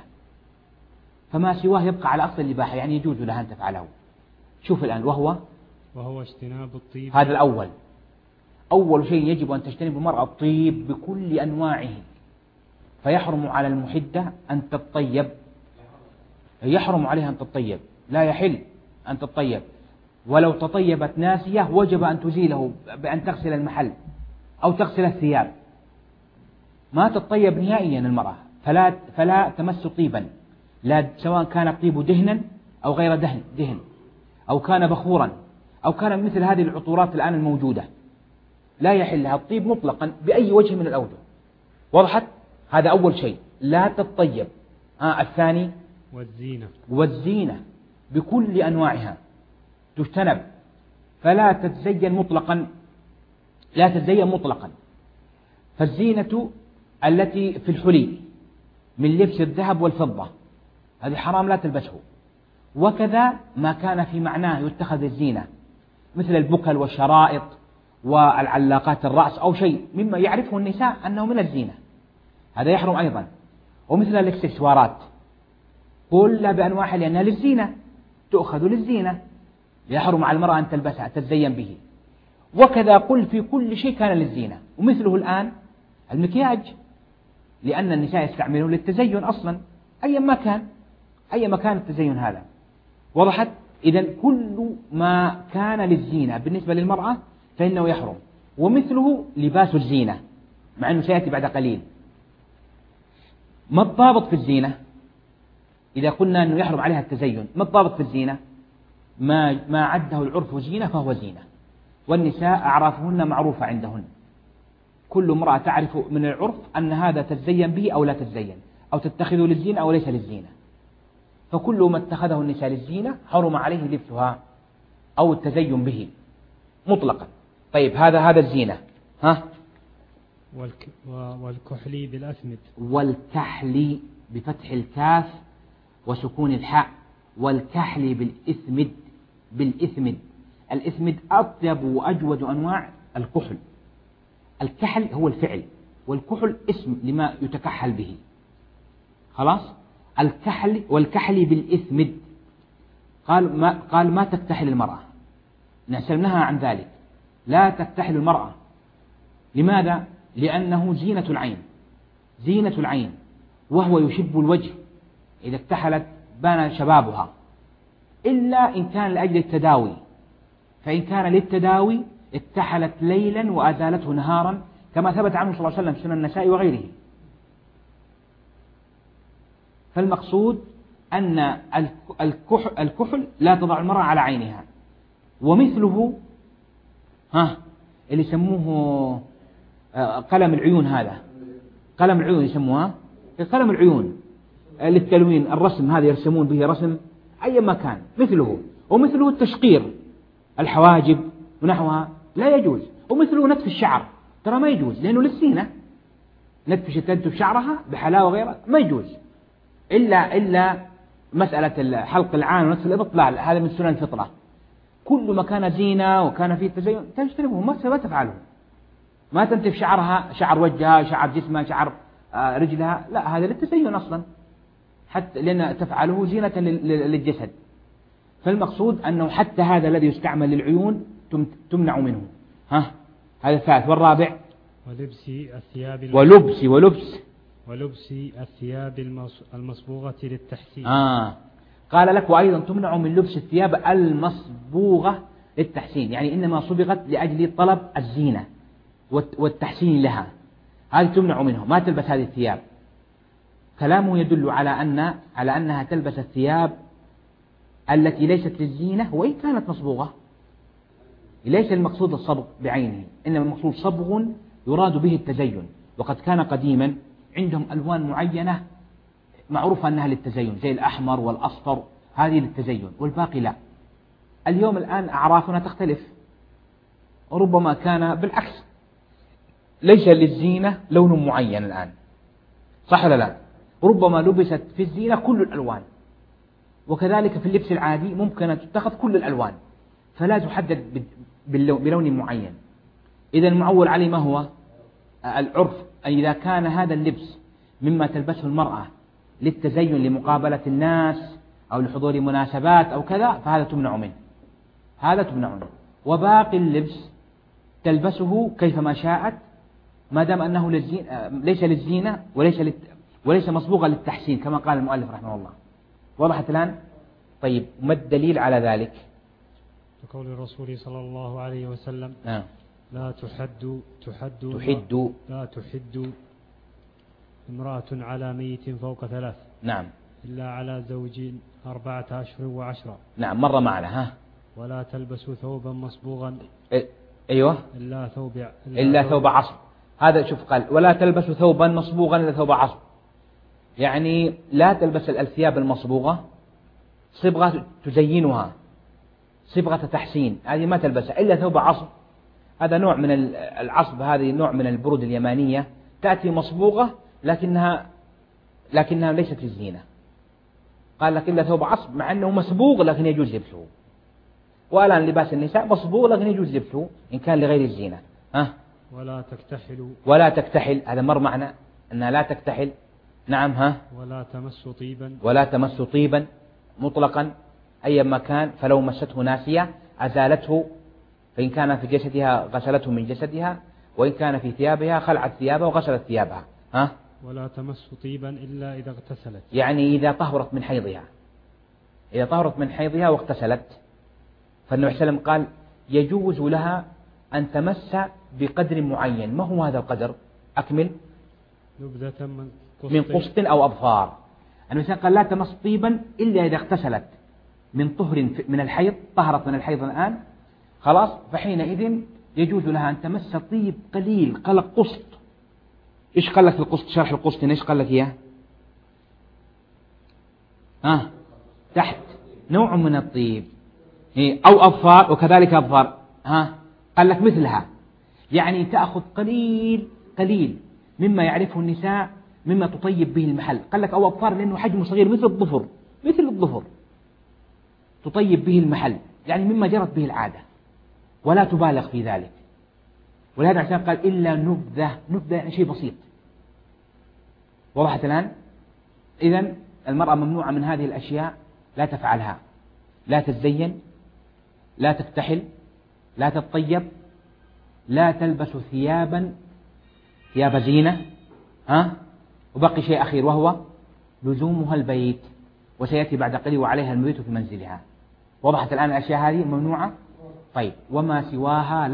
فما سواه يبقى على أصل الإباحة، يعني يجوز لها أن تفعله. شوف الآن وهو اجتناب الطيب. هذا الأول. أول شيء يجب أن تجتنب المرأة الطيب بكل أنواعه. فيحرم على المحدة أن تتطيب، يحرم عليها أن تتطيب، لا يحل أن تتطيب. ولو تطيبت ناسية وجب أن تزيله بأن تغسل المحل أو تغسل الثياب. ما تتطيب نهائيا المرأة، فلا تمس طيبا، لا سواء كان الطيب دهنا أو غير دهن أو كان بخورا أو كان مثل هذه العطورات الآن الموجودة. لا يحل لها الطيب مطلقا بأي وجه من الأوجه. وضحت؟ هذا أول شيء لا تتطيب. الثاني والزينة بكل أنواعها تجتنب، فلا تتزين مطلقا. فالزينة التي في الحلي من لبس الذهب والفضة هذه حرام لا تلبسه. وكذا ما كان في معناه يتخذ الزينة مثل البكل والشرائط والعلاقات الرأس أو شيء مما يعرفه النساء أنه من الزينة، هذا يحرم أيضا. ومثل الاكسسوارات كلها بأنواعها لأنها للزينة، تؤخذ للزينة، يحرم على المرأة أن تلبسها تتزين به. وكذا قل في كل شيء كان للزينة. ومثله الآن المكياج، لأن النساء يستعملون للتزين أصلا أي ما كان التزين هذا. وضحت؟ إذن كل ما كان للزينة بالنسبة للمرأة فإنه يحرم. ومثله لباس الزينة، مع أنه سيأتي بعد قليل. ما الضابط في الزينة؟ إذا قلنا أنه يحرم عليها التزين، ما الضابط في الزينة؟ ما عده العرف زينة فهو زينة، والنساء أعرافهن معروفة عندهن. كل امرأة تعرف من العرف أن هذا تتزين به أو لا تتزين، أو تتخذه للزينة أو ليس للزينة. فكل ما اتخذه النساء للزينة حرم عليه لبسها أو التزين به مطلقا. طيب هذا الزينة. والكحل بالأثمد. والكحل بفتح الكاف وسكون الحاء. والكحل بالإثمد. الإثمد أطيب وأجود أنواع الكحل. الكحل هو الفعل، والكحل اسم لما يتكحل به. خلاص؟ والكحل بالإثمد. قال ما تكتحل المرأة، نسلمناها عن ذلك، لا تكتحل المرأة. لماذا؟ لأنه زينة العين وهو يشب الوجه، إذا اكتحلت بان شبابها، إلا إن كان لأجل التداوي. فإن كان للتداوي اكتحلت ليلا وأزالته نهارا، كما ثبت عنه صلى الله عليه وسلم سنن النساء وغيره. فالمقصود أن الكحل لا تضع المرأة على عينها. ومثله اللي يسموه قلم العيون، هذا قلم العيون يسموها قلم العيون للتلوين، الرسم، هذا يرسمون به رسم أي مكان مثله. ومثله التشقير، الحواجب ونحوها لا يجوز. ومثله نتف الشعر، ترى ما يجوز لأنه للزينة، تنتف شعرها بحلاوة وغيرها ما يجوز، إلا مسألة حلق العان ونتف الإبط، لا هذا من سنن الفطرة. كل ما كان زينة وكان فيه تزين تجتنبه، ما تفعله. ما تنتف شعرها، شعر وجهها، شعر جسمها، شعر رجلها، لا هذا للتزين أصلا، حتى لأن تفعله زينة للجسد. فالمقصود أنه حتى هذا الذي يستعمل للعيون تمنع منه. هذا الثالث. والرابع ولبس الثياب المصبوغة للتحسين. قال لك وأيضا تمنع من لبس الثياب المصبوغة للتحسين، يعني إنما صبغت لأجل طلب الزينة والتحسين لها، هذه تمنع منه، ما تلبس هذه الثياب. كلامه يدل على أنها تلبس الثياب التي ليست للزينة وإن كانت مصبوغة. ليس المقصود الصبغ بعينه، إنما المقصود صبغ يراد به التزين. وقد كان قديما عندهم ألوان معينة معروفة أنها للتزين، زي الأحمر والأصفر، هذه للتزين والباقي لا. الآن أعرافنا تختلف، وربما كان بالعكس، ليس للزينة لون معين الآن، صح ولا لا؟ ربما لبست في الزينة كل الألوان، وكذلك في اللبس العادي ممكن أن تتخذ كل الألوان، فلا تحدد بلون معين. إذا المعول عليه ما هو العرف، أي إذا كان هذا اللبس مما تلبسه المرأة للتزين لمقابلة الناس أو لحضور مناسبات أو كذا، فهذا تمنع منه، وباقي اللبس تلبسه كيفما شاءت ما دام أنه ليس للزينة وليس مصبوغا للتحسين كما قال المؤلف رحمه الله. وضحت الآن؟ طيب، ما الدليل على ذلك؟ كقول الرسول صلى الله عليه وسلم لا تحد امرأة على ميت فوق 3. نعم. إلا على زوج 4 أشهر و10. نعم، مر معنا. ولا تلبس ثوبا مصبوغا. أيوة. إلا ثوب عصب. هذا شوف، قال ولا تلبس ثوبا مصبوغا إلا ثوب عصب، يعني لا تلبس الثياب المصبوغة صبغة تزينها، صبغة تحسين، هذه ما تلبسها إلا ثوب عصب. هذا نوع من العصب، هذه نوع من البرود اليمانية، تأتي مصبوغة لكنها ليست للزينة. قال لك إلا ثوب عصب، مع أنه مسبوغ لكن يجوز لبسه. والآن لباس النساء مصبوغ لكن يجوز لبسه إن كان لغير الزينة. ولا تكتحل، هذا مر معنا أنها لا تكتحل. نعم. ولا تمس طيبا مطلقا أي مكان، فلو مسته ناسية أزالته، فإن كان في جسدها غسلته من جسدها، وإن كان في ثيابها خلعت ثيابها وغسلت ثيابها. ولا تمس طيبا إلا إذا اغتسلت، يعني إذا طهرت من حيضها واغتسلت. فالنبي صلى الله عليه وسلم قال يجوز لها أن تمس بقدر معين. ما هو هذا القدر؟ أكمل. نبذة من قسط أو أظفار. النبي قال لا تمس طيبا إلا إذا اغتسلت من طهر من الحيض، طهرت من الحيض الآن خلاص، فحينئذ يجوز لها أن تمس طيب قليل. قال لك قسط. إيش قال لك القسط؟ شرح القسط إيش قال لك إياه؟ تحت نوع من الطيب، أو أظفار، وكذلك أظفار. قال لك مثلها، يعني تأخذ قليل مما يعرفه النساء مما تطيب به المحل. قال لك أو أظفار لأنه حجمه صغير مثل الظفر تطيب به المحل، يعني مما جرت به العادة، ولا تبالغ في ذلك. ولهذا عشان قال إلا نبذة يعني شيء بسيط. وضحت الآن؟ إذن المرأة ممنوعة من هذه الأشياء، لا تفعلها، لا تتزين، لا تكتحل، لا تتطيب، لا تلبس ثياب زينة. وبقي شيء أخير وهو لزومها البيت، وسيأتي بعد قليل وعليها المبيت في منزلها. وضحت الآن الأشياء هذه ممنوعة. طيب، وما سواها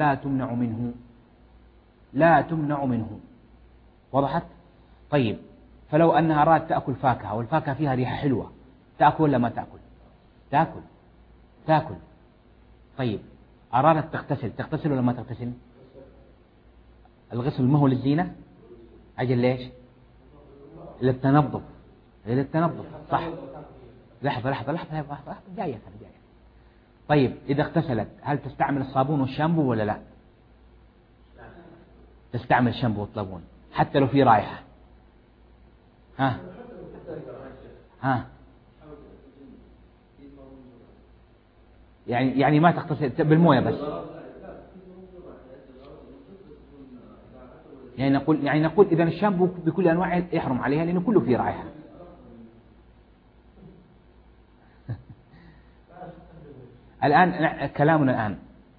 لا تمنع منه. وضحت؟ طيب، فلو أنها أرادت تأكل فاكهة والفاكهة فيها ريحة حلوة، تأكل ولا ما تأكل؟ تأكل. طيب، أرادت تغتسل ولا ما تغتسل؟ الغسل ما هو للزينة؟ أجل ليش؟ للتنظف، صح. لحظة جاية. طيب إذا اغتسلت هل تستعمل الصابون والشامبو ولا لا؟ تستعمل الشامبو والصابون حتى لو في رائحة. ها يعني ما تغتسل بالموية بس. يعني نقول إذا الشامبو بكل أنواعه يحرم عليها لأنه كله فيه رائحة. الآن كلامنا الآن،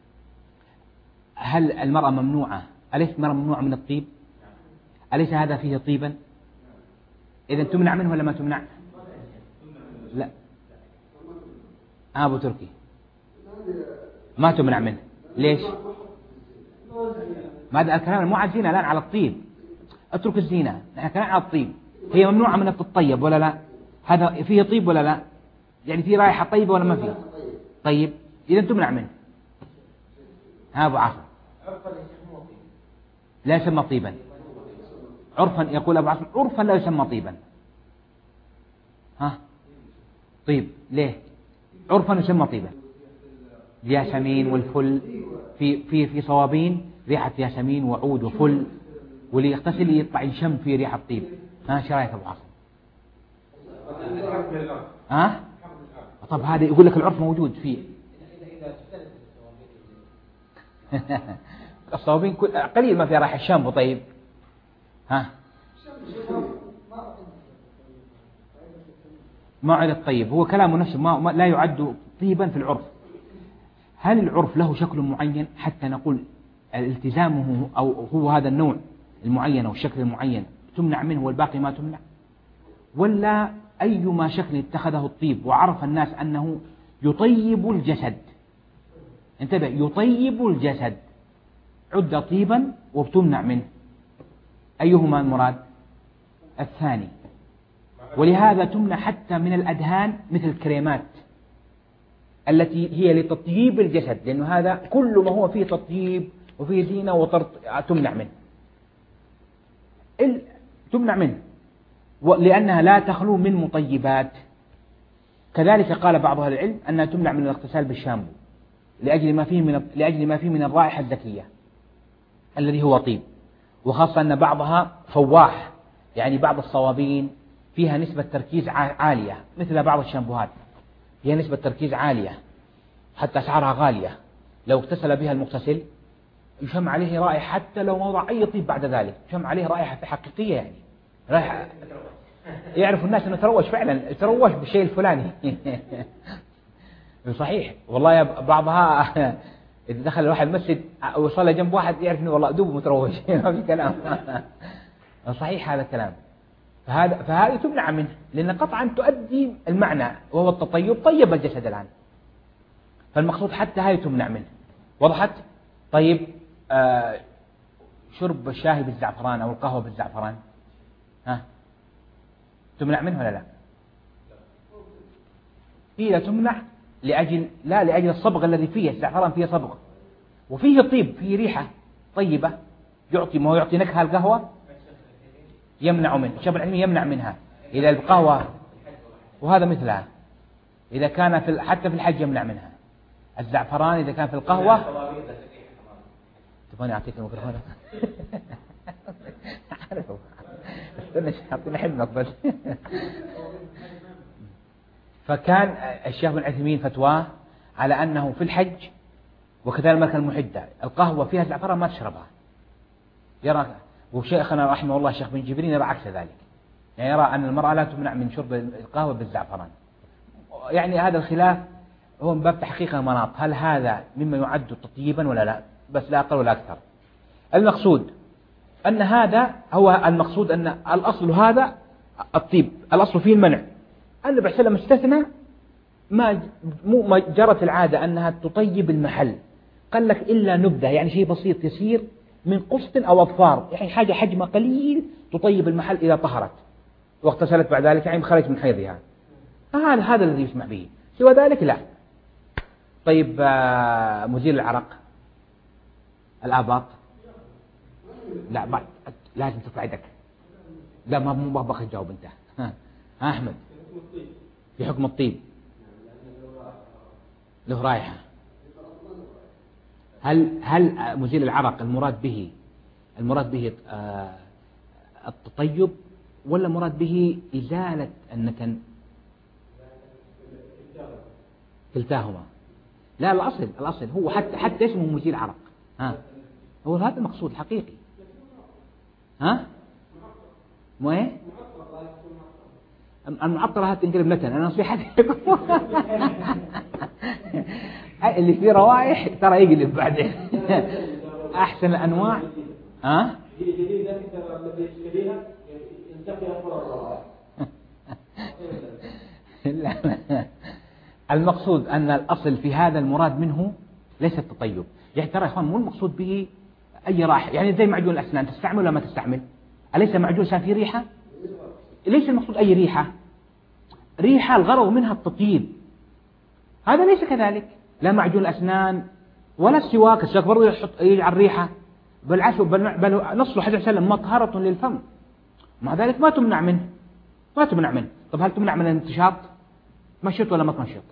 هل المرأة ممنوعة؟ أليس المرأة ممنوعة من الطيب؟ أليس هذا فيه طيبا؟ إذا تمنع منه ولا ما تمنع؟ لا. أبو تركي ما تمنع منه. ليش؟ ما الكلام مو على الزينة الآن، على الطيب. اترك الزينة، نحن كلام على الطيب. هي ممنوعة من التطيب ولا لا؟ هذا فيه طيب ولا لا؟ يعني فيه رائحة طيبة ولا ما فيه؟ طيب إذا تمنع منه. أبو عاصم لا يسمى طيبا عرفا، يقول أبو عاصم عرفا لا يسمى طيبا. طيب ليه؟ عرفا يسمى طيبا. الياسمين والفل، في صوابين ريحة ياسمين وعود وفل، واللي يغتسل يطلع يشم في ريحة طيب. ايش رايك أبو عاصم؟ طب هذا يقول لك العرف موجود فيه. الصوابين قليل ما في رائحة الشامبو. طيب ما عد الطيب، هو كلامه نفسه ما لا يعد طيبا في العرف. هل العرف له شكل معين حتى نقول التزامه أو هو هذا النوع المعين أو الشكل المعين تمنع منه والباقي ما تمنع؟ ولا أيما شكل اتخذه الطيب وعرف الناس أنه يطيب الجسد، انتبه، يطيب الجسد، عد طيبا وبتمنع منه، أيهما المراد؟ الثاني. ولهذا تمنع حتى من الأدهان مثل الكريمات التي هي لتطييب الجسد، لأنه هذا كل ما هو فيه تطييب وفيه زينة تمنع منه. تمنع منه لأنها لا تخلو من مطيبات. كذلك قال بعض أهل العلم أنها تمنع من الاغتسال بالشامبو لأجل ما فيه من الرائحة الذكية الذي هو طيب، وخاصة أن بعضها فواح، يعني بعض الصوابين فيها نسبة تركيز عالية مثل بعض الشامبوهات، هي نسبة تركيز عالية حتى أسعارها غالية. لو اغتسل بها المغتسل يشم عليه رائحة، حتى لو وضع أي طيب بعد ذلك يشم عليه رائحة حقيقية، يعني رائحة يعرف الناس أنه تروش فعلا، تروش بالشيء الفلاني. صحيح والله يا بعضها إذا دخل الواحد المسجد وصلى جنب واحد يعرف أنه والله دوب متروش. ما في كلام. صحيح هذا الكلام. فهذه تمنع منه لأن قطعا تؤدي المعنى وهو التطيب، طيب الجسد الآن، فالمقصود حتى هذه تمنع منه. وضحت؟ طيب شرب الشاي بالزعفران أو القهوة بالزعفران تمنع منه ولا لا؟ قيل تمنع لأجل الصبغ الذي فيه، الزعفران فيه صبغ وفيه طيب، فيه ريحة طيبة ما هو يعطي نكهة القهوة، يمنع منه. الشاب العلمي يمنع منها إذا القهوة، وهذا مثلها إذا كان حتى في الحج يمنع منها. الزعفران إذا كان في القهوة. تبغاني أعطيك الميكروفون؟ أعرفه، استنى أعطيني حلمك بس. فكان الشيخ بن عثيمين فتواه على أنه في الحج وكذلك الملكة المحدة القهوة فيها زعفران ما تشربها، يرى. وشيخنا رحمه الله الشيخ بن جبرين يرى عكس ذلك، يعني يرى أن المرأة لا تمنع من شرب القهوة بالزعفران. يعني هذا الخلاف هو من باب تحقيق المناط، هل هذا مما يعد تطيبا ولا لا، بس لا أقل ولا أكثر. المقصود أن هذا هو المقصود، أن الأصل هذا الطيب، الأصل فيه المنع. النبي عليه السلام استثنى ما جرت العادة أنها تطيب المحل، قال لك إلا نبذة، يعني شيء بسيط يسير من قسط أو أظفار، يعني حاجة حجمها قليل تطيب المحل إذا طهرت واغتسلت بعد ذلك، يعني خرج من حيضها. هذا الذي يسمع به، سوى ذلك لا. طيب مزيل العرق، الآباط، لا لازم ترفع يدك. لا ما بقى تجاوب انت. أحمد في حكم الطيب. له رائحة. هل مزيل العرق المراد به التطيب، ولا مراد به إزالة النتن؟ كلتاهما. لا، الأصل هو حتى اسمه مزيل عرق. هو هذا المقصود الحقيقي. مو ايه؟ المعطرة تنقلب نتن. أنا نصيحتي اللي فيه روائح ترى يقلب بعدين. أحسن الأنواع المقصود أن الأصل في هذا المراد منه ليس التطيب. يعني ترى يا إخوان مو المقصود به أي رائحة. يعني زي معجون الأسنان تستعمل ولا ما تستعمل؟ أليس معجون كان فيه ريحة؟ ليس المقصود أي ريحة الغرض منها التطيب. هذا ليس كذلك. لا معجون الأسنان ولا السواك برضو يجعل ريحة. بل نص حديث سلم مطهرة للفم، مع ذلك ما تمنع منه. طب هل تمنع من الانتشاط؟ مشط ولا ما تنشط؟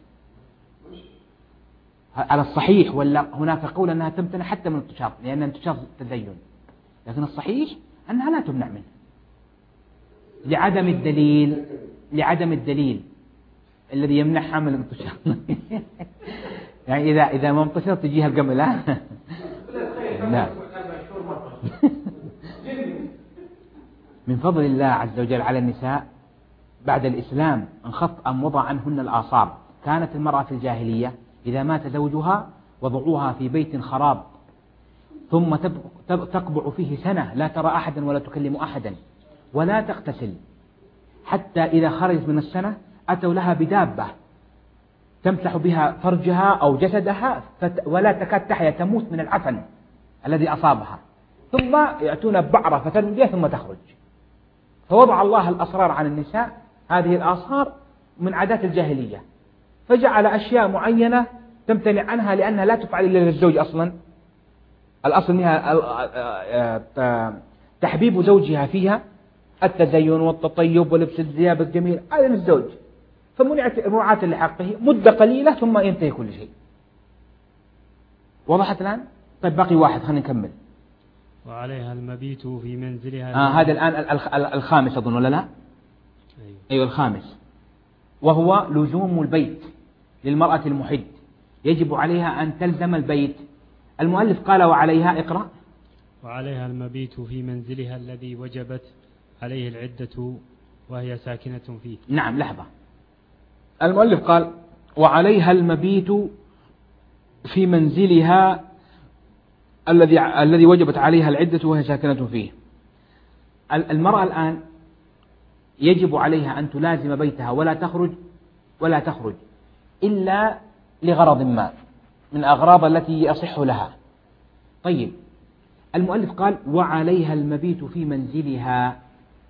على الصحيح، ولا هناك قول أنها تمتنع حتى من الانتشاط لأن الانتشاط تدين، لكن الصحيح أنها لا تمنع منه لعدم الدليل الذي يمنعها من الانتشاط. يعني إذا ما انتشرت تجيها القمل. نعم. من فضل الله عز وجل على النساء بعد الإسلام أن وضع عنهن الآثار. كانت المرأة في الجاهلية إذا مات زوجها وضعوها في بيت خراب، ثم تقبع فيه سنة لا ترى أحدا ولا تكلم أحدا ولا تغتسل، حتى إذا خرجت من السنة أتوا لها بدابة تمسح بها فرجها أو جسدها ولا تكاد تحيا، تموت من العفن الذي أصابها، ثم يأتون بعرة فتنجي ثم تخرج. فوضع الله الأسرار عن النساء، هذه الآثار من عادات الجاهلية، فجعل أشياء معينة تمتنع عنها لأنها لا تفعل إلا للزوج أصلا. الأصل منها تحبيب زوجها فيها، التزين والتطيب ولبس الثياب الجميل، هذا للزوج، فمنعت مراعاة لحقه مدة قليلة ثم ينتهي كل شيء. وضحت الآن؟ طيب باقي واحد، خلينا نكمل. وعليها المبيت في منزلها. هذا الآن الخامس أظن ولا لا؟ أيوة الخامس، وهو لزوم البيت للمرأة المحد. يجب عليها أن تلزم البيت. المؤلف قال وعليها، اقرأ. وعليها المبيت في منزلها الذي وجبت عليه العدة وهي ساكنة فيه. نعم، لحظة. المؤلف قال وعليها المبيت في منزلها الذي وجبت عليها العدة وهي ساكنة فيه. المرأة الآن يجب عليها أن تلازم بيتها ولا تخرج إلا لغرض ما من الأغراض التي يصح لها. طيب، المؤلف قال وعليها المبيت في منزلها،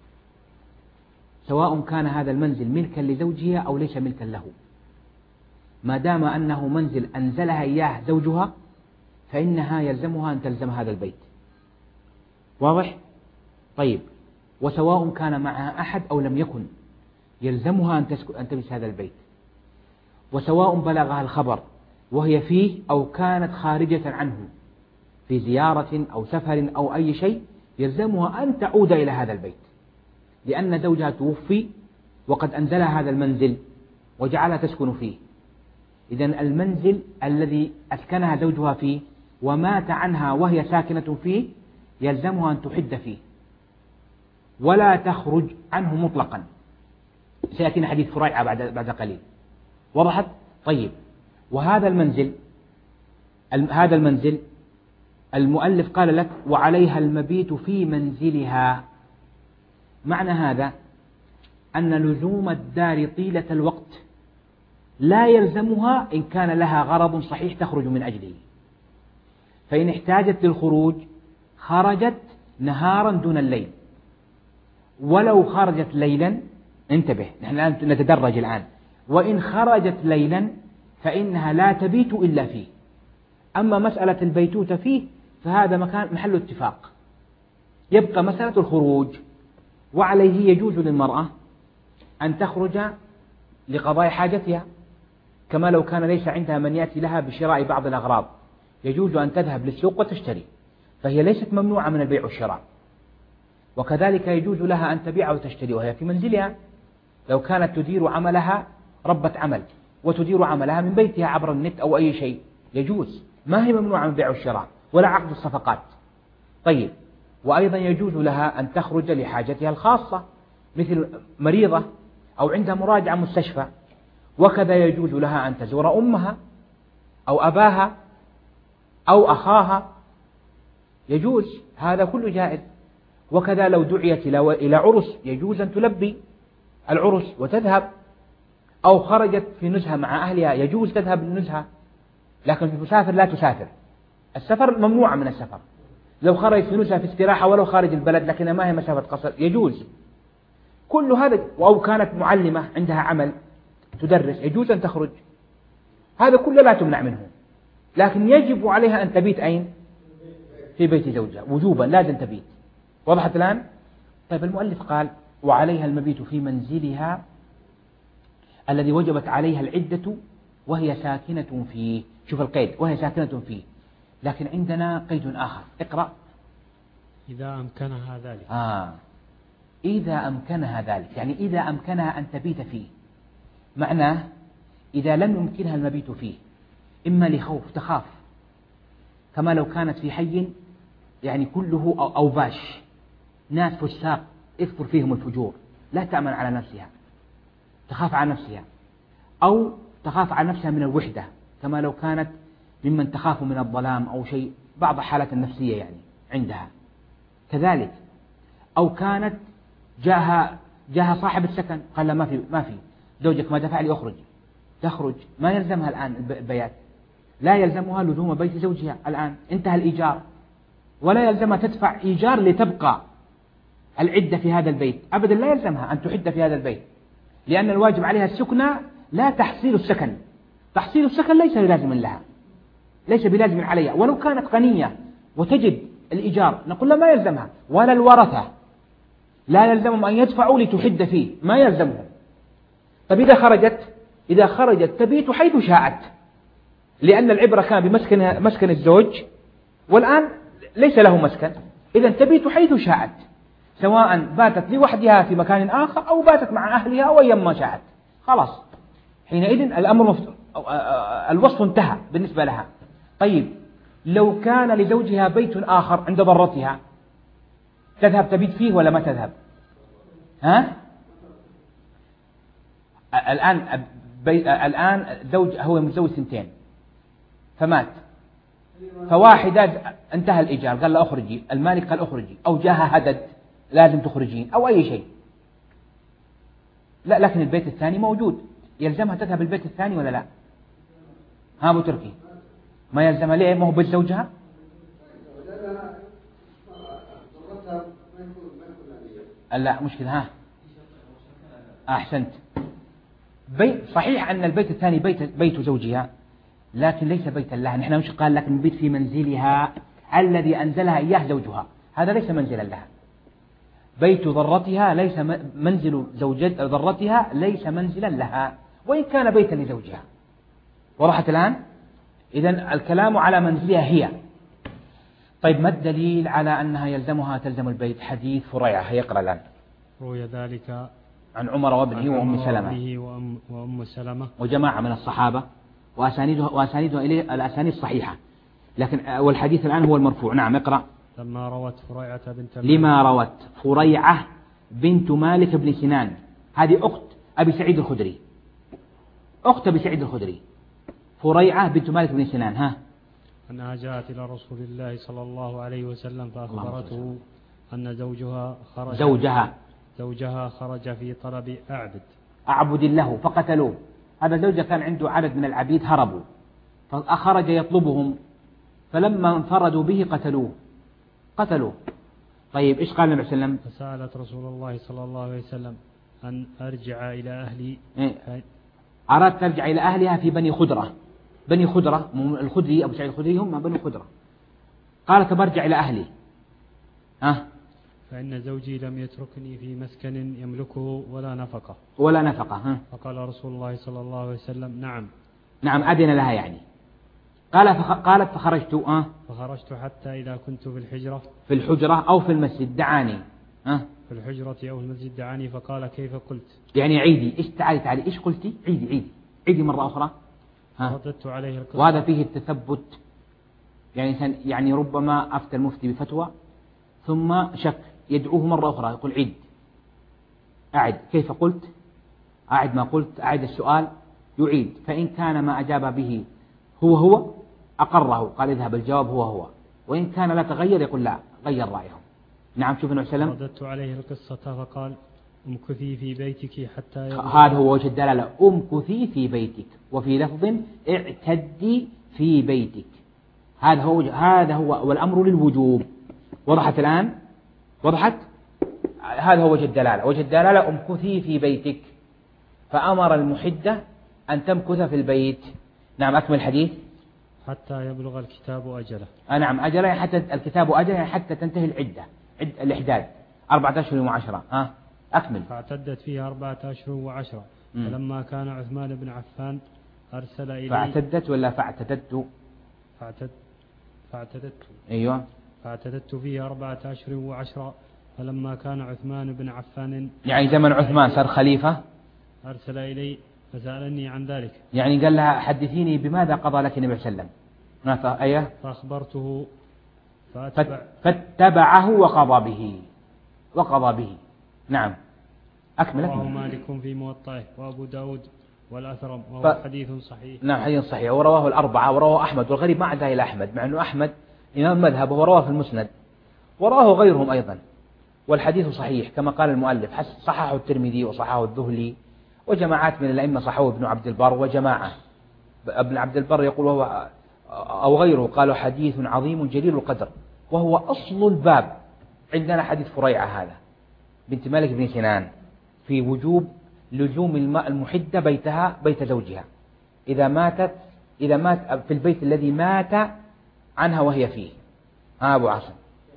سواء كان هذا المنزل ملكا لزوجها أو ليس ملكا له، ما دام أنه منزل أنزلها إياه زوجها فإنها يلزمها أن تلزم هذا البيت. واضح؟ طيب، وسواء كان معها أحد أو لم يكن يلزمها أن تجلس هذا البيت، وسواء بلغها الخبر وهي فيه أو كانت خارجة عنه في زيارة أو سفر أو أي شيء، يلزمها أن تعود إلى هذا البيت، لأن زوجها توفي وقد أنزلها هذا المنزل وجعلها تسكن فيه. إذن المنزل الذي أسكنها زوجها فيه ومات عنها وهي ساكنة فيه يلزمها أن تحد فيه ولا تخرج عنه مطلقا. سيأتينا حديث فريعة بعد قليل. وضحت؟ طيب، وهذا المنزل المؤلف قال لك وعليها المبيت في منزلها. معنى هذا أن لزوم الدار طيلة الوقت لا يلزمها إن كان لها غرض صحيح تخرج من أجله. فإن احتاجت للخروج خرجت نهارا دون الليل، ولو خرجت ليلا، انتبه نحن نتدرج الآن، وإن خرجت ليلا فإنها لا تبيت إلا فيه. أما مسألة البيتوت فيه فهذا محل اتفاق، يبقى مسألة الخروج. وعليه يجوز للمرأة أن تخرج لقضاء حاجتها، كما لو كان ليس عندها من يأتي لها بشراء بعض الأغراض، يجوز أن تذهب للسوق وتشتري، فهي ليست ممنوعة من البيع والشراء. وكذلك يجوز لها أن تبيع وتشتري وهي في منزلها، لو كانت تدير عملها ربة عمل وتدير عملها من بيتها عبر النت أو أي شيء، يجوز، ما هي ممنوعة من البيع والشراء ولا عقد الصفقات. طيب، وأيضا يجوز لها أن تخرج لحاجتها الخاصة، مثل مريضة أو عندها مراجعة مستشفى، وكذا يجوز لها أن تزور أمها أو أباها أو أخاها، يجوز، هذا كله جائز. وكذا لو دعيت إلى عرس يجوز أن تلبي العرس وتذهب، أو خرجت في نزهة مع أهلها يجوز تذهب للنزهة، لكن تسافر لا تسافر، السفر ممنوع من السفر. لو خرجت في نزهة في استراحة ولو خارج البلد لكنها ما هي مسافة قصر يجوز كل هذا. أو كانت معلمة عندها عمل تدرس يجوز أن تخرج، هذا كله لا تمنع منه، لكن يجب عليها أن تبيت أين؟ في بيت زوجها وجوبا، لازم تبيت. وضحت الآن؟ طيب، المؤلف قال وعليها المبيت في منزلها الذي وجبت عليها العدة وهي ساكنة فيه. شوف القيد، وهي ساكنة فيه، لكن عندنا قيد آخر، اقرأ. إذا أمكنها ذلك. إذا أمكنها ذلك، يعني إذا أمكنها أن تبيت فيه، معناه إذا لم يمكنها المبيت فيه، إما لخوف تخاف، كما لو كانت في حي يعني كله أوباش، ناس فساق يكثر فيهم الفجور، لا تأمن على نفسها، تخاف على نفسها، أو تخاف على نفسها من الوحدة، كما لو كانت ممن تخاف من الظلام أو شيء، بعض حالات النفسية يعني عندها كذلك. أو كانت جاها صاحب السكن قال لا ما في زوجك ما دفع لي أخرجي، تخرج، ما يلزمها الآن البيات، لا يلزمها لزوم بيت زوجها الآن، انتهى الإيجار، ولا يلزمها تدفع إيجار لتبقى العدة في هذا البيت أبدا، لا يلزمها أن تحد في هذا البيت، لأن الواجب عليها السكنى لا تحصيل السكن. تحصيل السكن ليس بلازم لها، ليس بلازم عليها، ولو كانت غنية وتجد الإيجار نقول لا ما يلزمها، ولا الورثة لا يلزمهم أن يدفعوا لتحد فيه، ما يلزمهم. طب إذا خرجت تبيت حيث شاءت، لأن العبرة كان بمسكن الزوج، والآن ليس له مسكن، إذا تبيت حيث شاءت، سواء باتت لوحدها في مكان آخر أو باتت مع أهلها أو أيما شاءت، خلاص حينئذ الأمر الوصف انتهى بالنسبة لها. طيب، لو كان لزوجها بيت آخر عند ضرتها تذهب تبيت فيه ولا ما تذهب؟ الآن زوج هو متزوج 2 فمات، فواحدة انتهى الإيجار قال له أخرجي، المالك قال أخرجي، أو جاها هدد لازم تخرجين أو أي شيء، لا، لكن البيت الثاني موجود، يلزمها تذهب البيت الثاني ولا لا؟ أبو تركي ما يلزمها، ليه؟ ما هو بيت زوجها. لا مشكلة، أحسنت، صحيح أن البيت الثاني بيت زوجها، لكن ليس بيتا لها، نحن مش قال لك البيت في منزلها الذي أنزلها إياه زوجها، هذا ليس منزلا لها. بيت ضرتها ليس منزل ضرتها ليس منزلا لها، وإن كان بيتا لزوجها. وضحت الآن؟ إذن الكلام على منزلها هي. طيب، ما الدليل على أنها يلزمها تلزم البيت؟ حديث فريعة، يقرأ الآن. روي ذلك عن عمر وابنه وأم سلمة وجماعة من الصحابة، وأسانيدها إليه الأسانيد صحيحة، لكن والحديث الآن هو المرفوع. نعم، اقرأ. لما روت فريعة بنت مالك بن سنان، هذه أخت أبي سعيد الخدري، فريعة بنت مالك بن سنان، أنها جاءت إلى رسول الله صلى الله عليه وسلم فأخبرته أن زوجها خرج في طلب أعبد له فقتلوه. هذا زوجها كان عنده عدد من العبيد هربوا، فخرج يطلبهم، فلما انفردوا به قتلوه. طيب، إيش قال النبي صلى الله عليه وسلم؟ فسألت رسول الله صلى الله عليه وسلم أن أرجع إلى أهلي. أردت ترجع إلى أهلها في بني خدرة، الخدري أبو سعيد الخدري هم بني خدرة، قالت برجع إلى أهلي، فإن زوجي لم يتركني في مسكن يملكه ولا نفقة. فقال رسول الله صلى الله عليه وسلم: نعم، نعم أذن لها يعني. قالت فخرجت فخرجت حتى إذا كنت في الحجرة أو في المسجد دعاني في الحجرة أو المسجد دعاني فقال كيف قلت يعني عيدي، تعالي إيش قلتي؟ عيدي مرة أخرى. رددت عليه القصة. وهذا فيه التثبت، يعني ربما أفتى المفتي بفتوى ثم شك، يدعوه مرة أخرى يقول عيد، أعد كيف قلت، أعد ما قلت، أعد السؤال، يعيد. فإن كان ما أجاب به هو أقره، قال اذهب الجواب هو، وإن كان لا تغير يقول لا غير رأيه. نعم شوف النبي صلى الله عليه وسلم رددت عليه القصة فقال امكثي في بيتك حتى هذا هو وجه الدلالة، امكثي في بيتك، وفي لفظ اعتدي في بيتك. هذا هو والأمر للوجوب. وضحت الآن؟ وضحت؟ هذا هو وجه الدلالة امكثي في بيتك، فأمر المحدة أن تمكث في البيت. نعم أكمل الحديث. حتى يبلغ الكتاب أجله. نعم أجله حتى الكتاب أجله حتى تنتهي العدة، الإحداد 4 أشهر و10. أكمل. فاعتدت فيها 4 أشهر و10. فلما كان عثمان بن عفان أرسل إليه. فاعتدت ولا فاعتدت؟ فاعتدت. أيوة. فاعتدت فيها 4 أشهر و10. فلما كان عثمان بن عفان يعني زمن عثمان صار خليفة، أرسل إلي فسألني عن ذلك، يعني قال لها حدثيني بماذا قضى لك النبي صلى الله عليه وسلم. أيه؟ فأخبرته فاتبعه وقضى به. نعم أكمل. رواه مالك في موطئه وأبو داود والأثرم وهو حديث صحيح. نعم حديث صحيح، ورواه الأربعة، ورواه أحمد، والغريب ما عدا إلى أحمد، مع أنه أحمد إمام مذهب ورواه في المسند، ورواه غيرهم أيضا، والحديث صحيح كما قال المؤلف، صححه الترمذي وصححه الذهلي وجماعات من الأئمة، صححه ابن عبد البر وجماعة. ابن عبد البر يقول وهو أو غيره قالوا حديث عظيم جليل القدر، وهو أصل الباب. عندنا حديث فريعة هذا بنت مالك بن سنان في وجوب لزوم المحدة بيت زوجها إذا مات في البيت الذي مات عنها وهي فيه. أبو عاصم.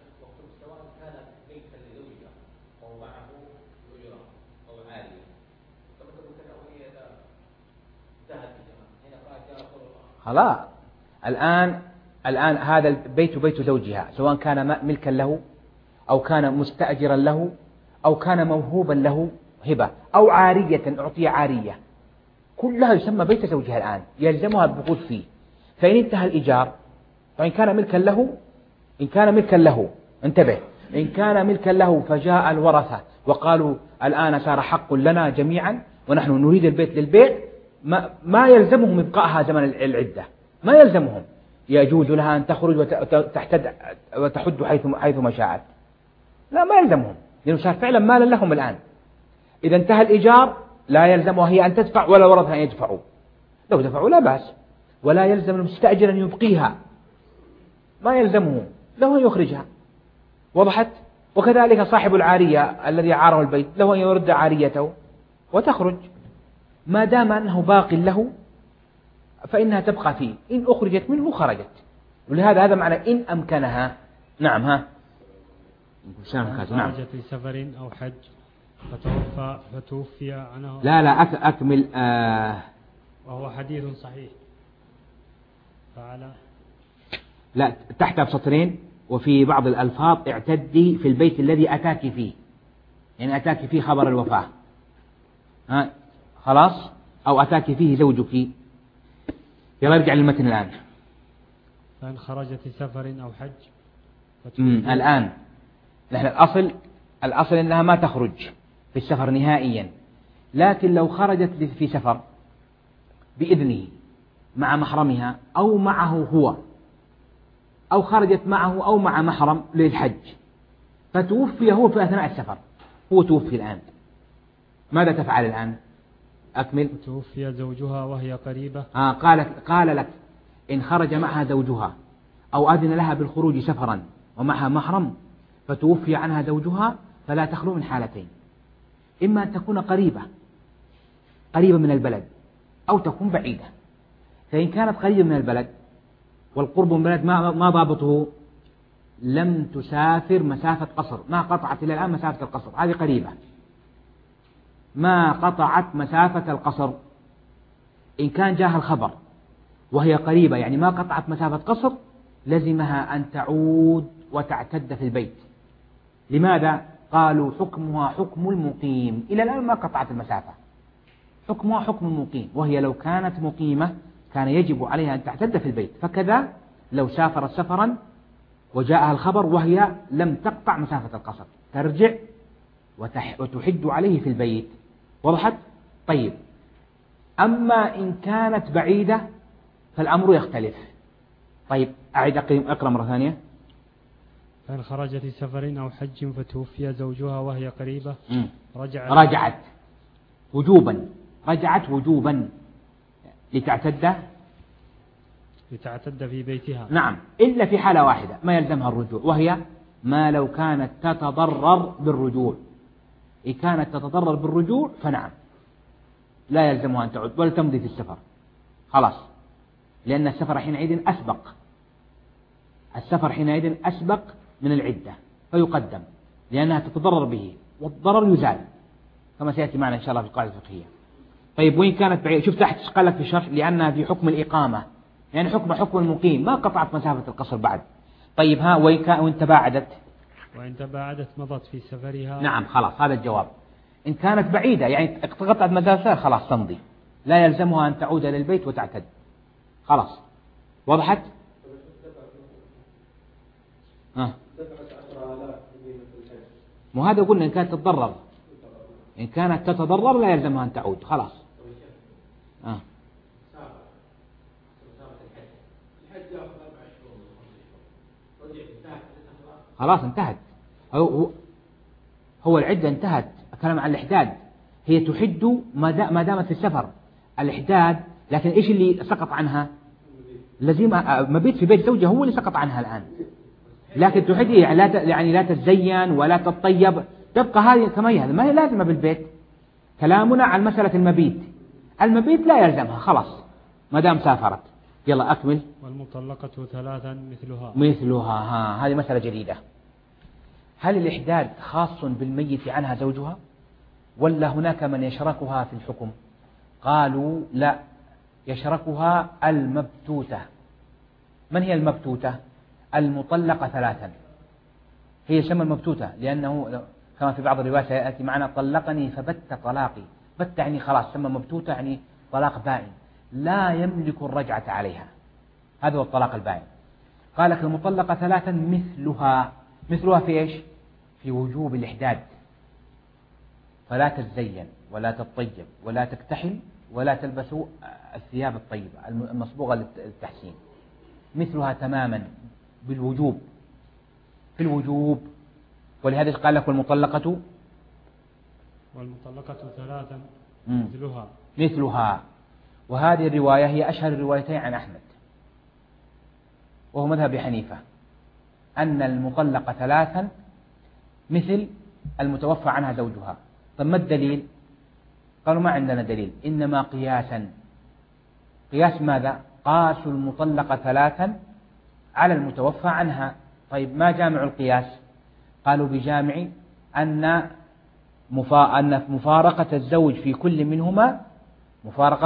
خلاص الآن هذا البيت بيت زوجها، سواء كان ملكا له أو كان مستأجرا له أو كان موهوبا له هبة أو عارية أعطي عارية، كلها يسمى بيت زوجها الآن، يلزمها البقود فيه. فإن انتهى الإيجار، فإن كان ملكا له انتبه، إن كان ملكا له فجاء الورثة وقالوا الآن صار حق لنا جميعا ونحن نريد البيت للبيت، ما يلزمهم إبقائها زمن العدة، ما يلزمهم، يجوز لها أن تخرج وتحد حيثما شاءت، لا ما يلزمهم، لأنه صار فعلا مالا لهم الآن. إذا انتهى الإيجار لا يلزمها هي أن تدفع ولا ورثها أن يدفعوا، لو دفعوا لا بأس، ولا يلزم المستأجر أن يبقيها، ما يلزمه له أن يخرجها. وضحت؟ وكذلك صاحب العارية الذي عاره البيت له أن يرد عاريته وتخرج، ما دام أنه باق له فإنها تبقى فيه، إن أخرجت منه خرجت. ولهذا هذا معنى إن أمكنها. نعم خرجت لسفر أو حج فتوفي عنه. لا أكمل. وهو حديث صحيح. لا تحت بسطرين، وفي بعض الألفاظ اعتدي في البيت الذي أتاك فيه، يعني أتاك فيه خبر الوفاة، خلاص، أو أتاك فيه زوجك. يلا ارجع للمتن الآن. فإن خرجت لسفر أو حج الآن نحن الأصل أنها ما تخرج في السفر نهائيا، لكن لو خرجت في سفر بإذنه مع محرمها أو معه هو، أو خرجت معه أو مع محرم للحج، فتوفي هو في أثناء السفر، هو توفي الآن، ماذا تفعل الآن؟ أكمل. توفي زوجها وهي قريبة. قال لك إن خرج معها زوجها أو أذن لها بالخروج سفرا ومعها محرم فتوفي عنها زوجها، فلا تخلو من حالتين، إما أن تكون قريبة من البلد أو تكون بعيدة. فإن كانت قريبة من البلد، والقرب من البلد ما ضابطه، لم تسافر مسافة قصر، ما قطعت إلى الآن مسافة القصر، هذه قريبة ما قطعت مسافة القصر. إن كان جاءها الخبر وهي قريبة يعني ما قطعت مسافة قصر لزمها أن تعود وتعتد في البيت. لماذا؟ قالوا حكمها حكم المقيم، إلى الآن ما قطعت المسافة، حكمها حكم المقيم، وهي لو كانت مقيمة كان يجب عليها أن تعتد في البيت، فكذا لو سافرت سفرا وجاءها الخبر وهي لم تقطع مسافة القصر ترجع وتحد عليه في البيت. وضحت؟ طيب، أما إن كانت بعيدة فالأمر يختلف. طيب أعد أقرأ مرة ثانية. فإن خرجت لسفر أو حج فتوفي زوجها وهي قريبة رجعت وجوبا، رجعت وجوبا لتعتد في بيتها. نعم، إلا في حالة واحدة ما يلزمها الرجوع، وهي ما لو كانت تتضرر بالرجوع. إن كانت تتضرر بالرجوع فنعم لا يلزمها أن تعود ولا تمضي في السفر خلاص، لأن السفر حينئذ أسبق، السفر حينئذ أسبق من العدة فيقدم لأنها تتضرر به، والضرر يزال كما سيأتي معنا إن شاء الله في القاعدة الفقهية. طيب وين كانت بعيدة؟ شوف تحت قال لك في الشرح لأنها في حكم الإقامة، يعني حكم المقيم ما قطعت مسافة القصر بعد. طيب ها وين تباعدت؟ وإن تباعدت مضت في سفرها. نعم خلاص هذا الجواب. إن كانت بعيدة يعني قطعت مسافة خلاص تمضي، لا يلزمها أن تعود إلى البيت وتعتد خلاص. وضحت؟ مو هذا قلنا إن كانت تتضرر، إن كانت تتضرر لا يلزمها أن تعود خلاص. خلاص انتهت، هو العدة انتهت، الكلام عن الإحداد، هي تحد ما دامت في السفر الإحداد، لكن إيش اللي سقط عنها؟ لزيمة مبيت في بيت زوجها هو اللي سقط عنها الآن، لكن تحد يعني لا تتزين ولا تطيب، تبقى هذه كما هي، ما هي لازمة بالبيت. كلامنا عن مسألة المبيت لا يلزمها خلاص ما دام سافرت. يلا أكمل. والمطلقة ثلاثا مثلها هذه مسألة جديدة. هل الإحداد خاص بالميت عنها زوجها ولا هناك من يشركها في الحكم؟ قالوا لا، يشركها المبتوتة. من هي المبتوتة؟ المطلقة ثلاثا، هي سمى المبتوتة لأنه كما في بعض الروايات يأتي معنا طلقني فبت طلاقي، بت يعني خلاص، سمى مبتوتة يعني طلاق بائن لا يملك الرجعة عليها، هذا هو الطلاق البائن. قال لك المطلقة ثلاثا مثلها في إيش؟ في وجوب الإحداد، فلا تتزين ولا تطيب ولا تكتحل ولا تلبس الثياب الطيبة المصبوغة للتحسين، مثلها تماما بالوجوب في الوجوب. ولهذا قال لك والمطلقة ثلاثا مثلها. وهذه الرواية هي أشهر الروايتين عن أحمد وهو مذهب حنيفة، أن المطلقة ثلاثا مثل المتوفى عنها زوجها. طب ما الدليل؟ قالوا ما عندنا دليل، إنما قياسا. قياس ماذا؟ قاسوا المطلقة ثلاثا على المتوفى عنها. طيب ما جامع القياس؟ قالوا بجامع أن مفارقة الزوج في كل منهما مفارقة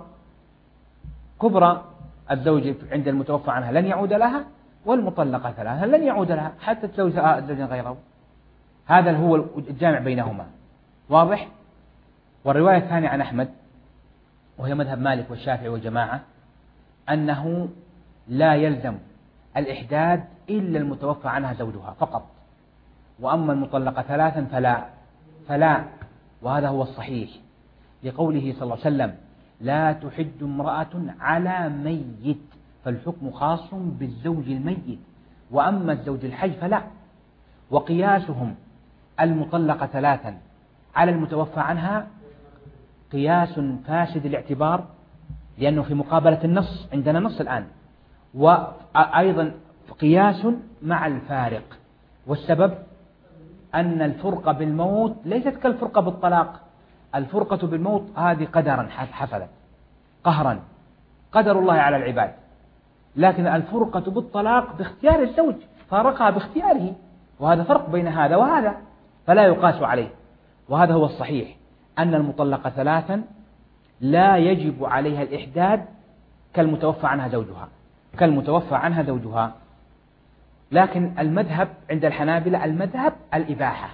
كبرى، الزوج عند المتوفى عنها لن يعود لها، والمطلقة ثلاثا لن يعود لها حتى تزوج زوجا غيره، هذا هو الجامع بينهما. واضح؟ والرواية الثانية عن أحمد وهي مذهب مالك والشافعي وجماعة أنه لا يلزم الإحداد إلا المتوفى عنها زوجها فقط، وأما المطلقة ثلاثا فلا، وهذا هو الصحيح لقوله صلى الله عليه وسلم لا تحد امرأة على ميت، فالحكم خاص بالزوج الميت، وأما الزوج الحي فلا. وقياسهم المطلقة ثلاثا على المتوفى عنها قياس فاسد الاعتبار، لأنه في مقابلة النص، عندنا نص الآن، وأيضا قياس مع الفارق. والسبب أن الفرقة بالموت ليست كالفرقة بالطلاق، الفرقة بالموت هذه قدرا حصلت قهرا، قدر الله على العباد، لكن الفرقة بالطلاق باختيار الزوج، فارقها باختياره، وهذا فرق بين هذا وهذا فلا يقاس عليه. وهذا هو الصحيح، أن المطلقة ثلاثا لا يجب عليها الإحداد كالمتوفى عنها زوجها. لكن المذهب عند الحنابلة المذهب الإباحة،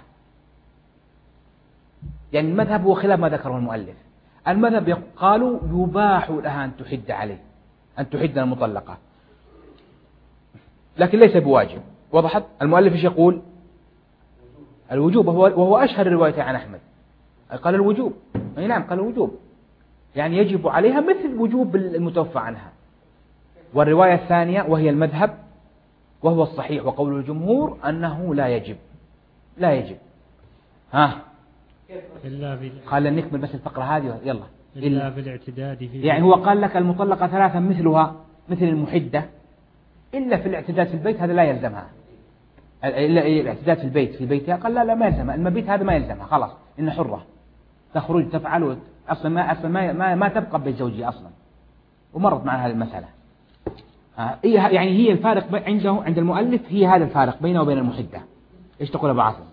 يعني المذهب هو خلاف ما ذكره المؤلف. المذهب قالوا يباح لها أن تحد عليه، أن تحد المطلقة، لكن ليس بواجب. وضحت؟ المؤلف ايش يقول؟ الوجوب، وهو أشهر الرواية عن أحمد، قال الوجوب. أي نعم، قال الوجوب، يعني يجب عليها مثل وجوب المتوفى عنها. والرواية الثانية وهي المذهب وهو الصحيح وقول الجمهور أنه لا يجب. قال نكمل بس الفقرة هذه، يلا. إلا بالاعتداد فيه، يعني هو قال لك المطلقة ثلاثا مثلها مثل المحدة، إلا في الاعتداد في البيت هذا لا يلزمها. إلا الاعتداد في بيتها، قال لا ما يلزمها، المبيت هذا ما يلزمها، خلاص إن حرة تخرج تفعل، أصلا ما تبقى ببيت زوجها أصلا. ومرت معنا هذه المسألة. يعني هي الفارق عند المؤلف هي هذا الفارق بينه وبين المحدة. إيش تقول أبو عاصم؟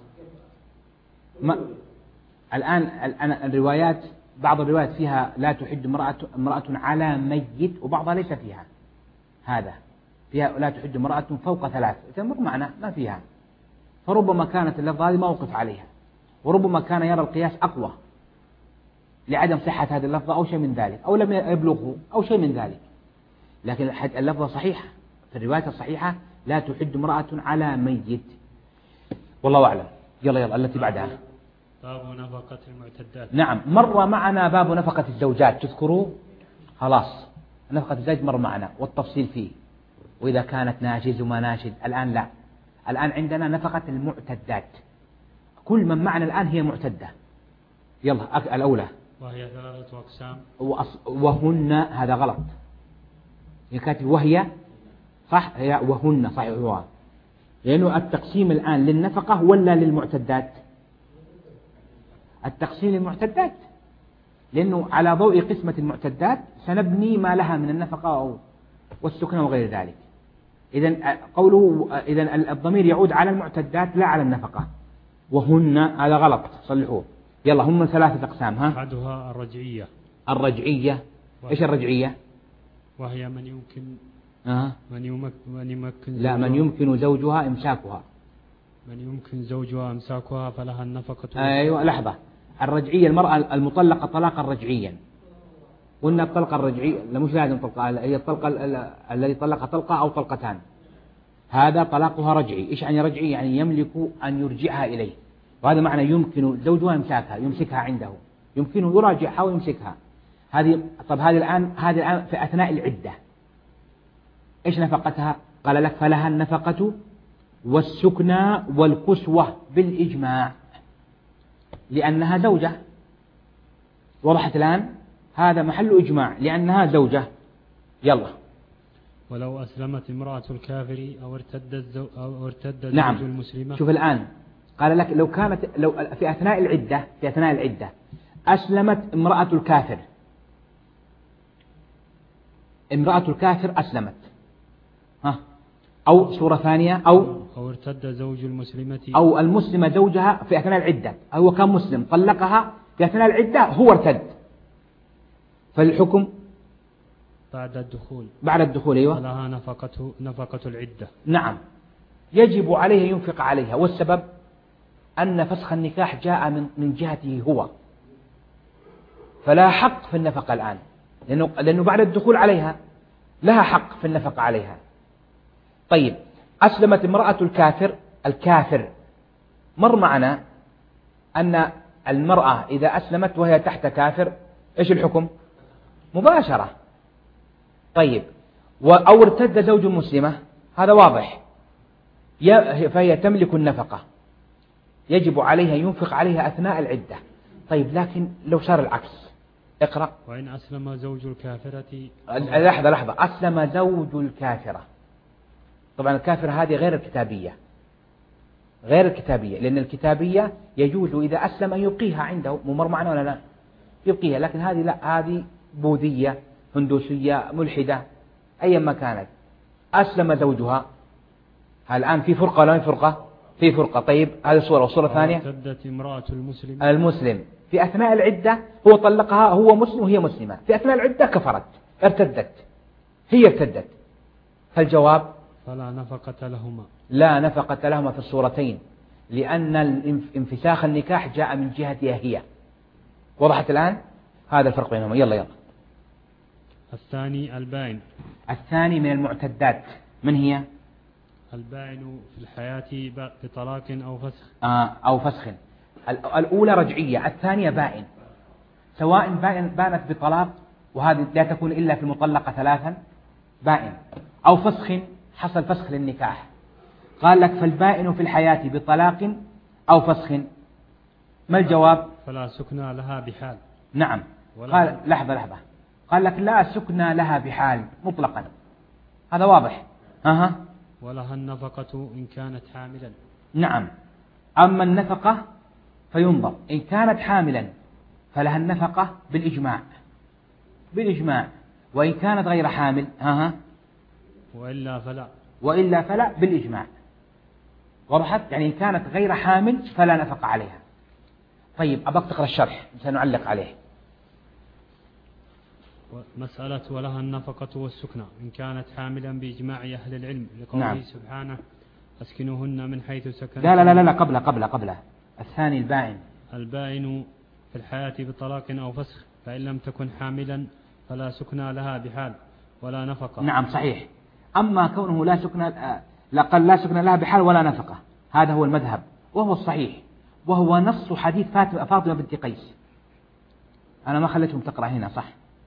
الآن الروايات، بعض الروايات فيها لا تحد امرأة على ميت، وبعضها ليس فيها هذا، فيها لا تحد امرأة فوق 3، تمر معنا ما فيها. فربما كانت اللفظة هذه موقف عليها، وربما كان يرى القياس أقوى لعدم صحة هذه اللفظة أو شيء من ذلك، أو لم يبلغه أو شيء من ذلك. لكن اللفظة صحيحة، في الرواية الصحيحة لا تحد امرأة على ميت. والله أعلم. يلا التي بعدها باب نفقة المعتدات. نعم، مر معنا باب نفقة الزوجات، تذكروا؟ خلاص، نفقة الزوج مر معنا والتفصيل فيه، وإذا كانت ناشز وما ناشز. الآن لا، الآن عندنا نفقة المعتدات، كل من معنا الآن هي معتدة. يلا الأولى وهي 3 أقسام. وهن، هذا غلط، هي كاتب وهي صح، هي وهن صحيح هو، لأنه التقسيم الآن للنفقة ولا للمعتدات؟ التقسيم للمعتدات، لأنه على ضوء قسمة المعتدات سنبني ما لها من النفقة والسكنة وغير ذلك. إذن الضمير يعود على المعتدات لا على النفقة. وهن هذا غلط، صلحوه. يلا هم 3 أقسام. أحدها الرجعية. إيش الرجعية؟ وهي من يمكن من يمكن زوجها إمساكها. من يمكن زوجها إمساكها فلها النفقة. أيوة، لحظة. الرجعية المرأة المطلقة طلاقا رجعيا، قلنا الطلقة الرجعية مش لازم طلقة، هي الطلقة الذي طلق طلقة أو طلقتان، هذا طلاقها رجعي. إيش يعني رجعي؟ يعني يملك أن يرجعها إليه، وهذا معنى يمكن زوجها يمسكها عنده، يمكنه يراجعها ويمسكها. هذه الآن في أثناء العدة. إيش نفقتها؟ قال لك فلها النفقة والسكنى والكسوة بالإجماع، لأنها زوجة. وضحت الآن؟ هذا محل إجماع لأنها زوجة. يلا. ولو أسلمت امرأة الكافر أو ارتدت نعم. زوج المسلمة. شوف الآن قال لك لو في أثناء العدة أسلمت امرأة الكافر، أسلمت، أو صورة ثانية، أو ارتد زوج المسلمة، أو المسلمة زوجها في أثناء العدة، هو كان مسلم طلقها في أثناء العدة، هو ارتد، فالحكم بعد الدخول. أيوة. فلها نفقة العدة. نعم، يجب عليه ينفق عليها، والسبب أن فسخ النكاح جاء من جهته هو، فلا حق في النفقة الآن، لأنه بعد الدخول عليها لها حق في النفقة عليها. طيب، أسلمت امرأة الكافر، مر معنا أن المرأة إذا أسلمت وهي تحت كافر إيش الحكم؟ مباشرة. طيب، أو ارتد زوج مسلمة، هذا واضح، فهي تملك النفقة، يجب عليها ينفق عليها أثناء العدة. طيب، لكن لو صار العكس، اقرأ. وإن أسلم زوج الكافرة. لحظة، أسلم زوج الكافرة. طبعا الكافرة هذه غير الكتابية، لأن الكتابية يجوز إذا أسلم أن يبقيها عنده، ممر معنا ولا لا؟ يبقيها، لكن هذه لا، هذه بوذية هندوسية ملحدة أيا ما كانت. أسلم زوجها، الآن في فرقة ولا في فرقة؟ طيب، هذه صورة. والصورة الثانية ارتدت امرأة المسلم في أثناء العدة، هو طلقها، هو مسلم وهي مسلمة، في أثناء العدة كفرت ارتدت، هي ارتدت، فالجواب فلا نفقة لهما. لا نفقة لهما في الصورتين، لأن انفساخ النكاح جاء من جهتها هي. وضحت الآن؟ هذا الفرق بينهما. يلا. الثاني البائن. الثاني من المعتدات، من هي؟ البائن في الحياة بطلاق أو فسخ. أو فسخ. الأولى رجعية، الثانية بائن، سواء بانت بطلاق، وهذه لا تكون إلا في المطلقة 3 بائن، أو فسخ، حصل فسخ للنكاح. قال لك فالبائن في الحياة بطلاق أو فسخ، ما الجواب؟ فلا سكنى لها بحال. نعم. قال لحظة، قال لك لا سكنى لها بحال مطلقا، هذا واضح. ولها النفقة إن كانت حاملا. نعم. أما النفقة فينظر، إن كانت حاملا فلها النفقة بالإجماع، وإن كانت غير حامل وإلا فلا بالإجماع. وضحت؟ يعني إن كانت غير حامل فلا نفقة عليها. طيب أبقى تقرأ الشرح سنعلق عليه. مسألة ولها النفقة والسكنى إن كانت حاملا بإجماع أهل العلم، لقوله نعم. سبحانه أسكنوهن من حيث سكنتم. لا قبل الثاني البائن في الحياة بطلاق أو فسخ، فإن لم تكن حاملا فلا سكنى لها بحال ولا نفقة. نعم صحيح. أما كونه لا سكنى لها بحال ولا نفقة، هذا هو المذهب وهو الصحيح، وهو نص حديث فاطمة بنت قيس. أنا ما خليتهم تقرأ هنا صح،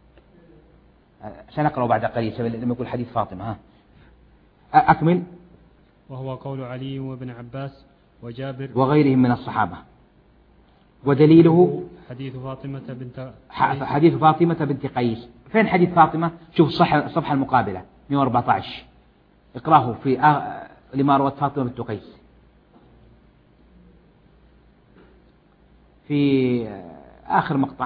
سنقرأ بعد قليل لما يقول حديث فاطمة. أكمل. وهو قول علي وابن عباس وجابر وغيرهم من الصحابة. ودليله حديث فاطمة بنت قيس. فين حديث فاطمة؟ شوف الصفحة المقابلة 114، اقراه في لما روت فاطمة بنت قيس في آخر مقطع.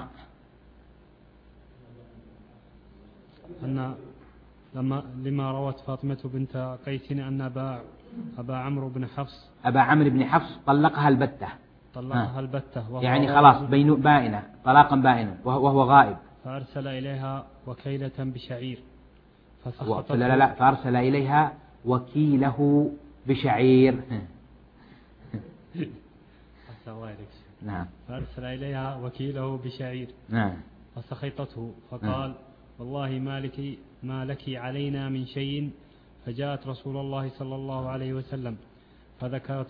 أن لما روت فاطمة بنت قيس أن أبا عمرو بن حفص طلقها البتة، يعني خلاص خلاص بائنة طلاقا بائنا وهو غائب، فأرسل إليها وكيلة بشعير فأرسل إليها وكيله بشعير. نعم. فأرسل إليها وكيله بشعير. نعم. فسخطته فقال والله ما لك علينا من شيء. فجاءت رسول الله صلى الله عليه وسلم فذكرت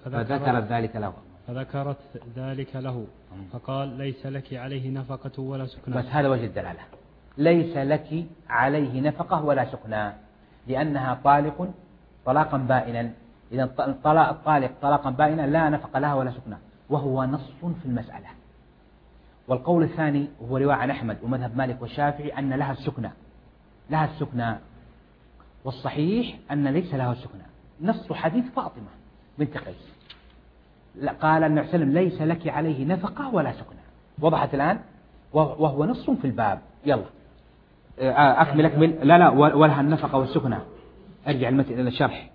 ذلك له فقال ليس لك عليه نفقة ولا سكنى. بس هذا وجه الدلالة، ليس لك عليه نفقة ولا سكنى، لأنها طلاقا بائنا. إذا الطالق طلاقا بائنا لا نفقة لها ولا سكنى، وهو نص في المسألة. والقول الثاني هو رواية عن أحمد ومذهب مالك والشافعي أن لها السكنى، والصحيح أن ليس لها السكنى. نص حديث فاطمة بنت قيس قال النبي صلى الله عليه وسلم ليس لك عليه نفقة ولا سكنى. وضحت الآن؟ وهو نص في الباب. يلا أكمل. لا ولها النفقة والسكنى. أرجع إلى الشرح.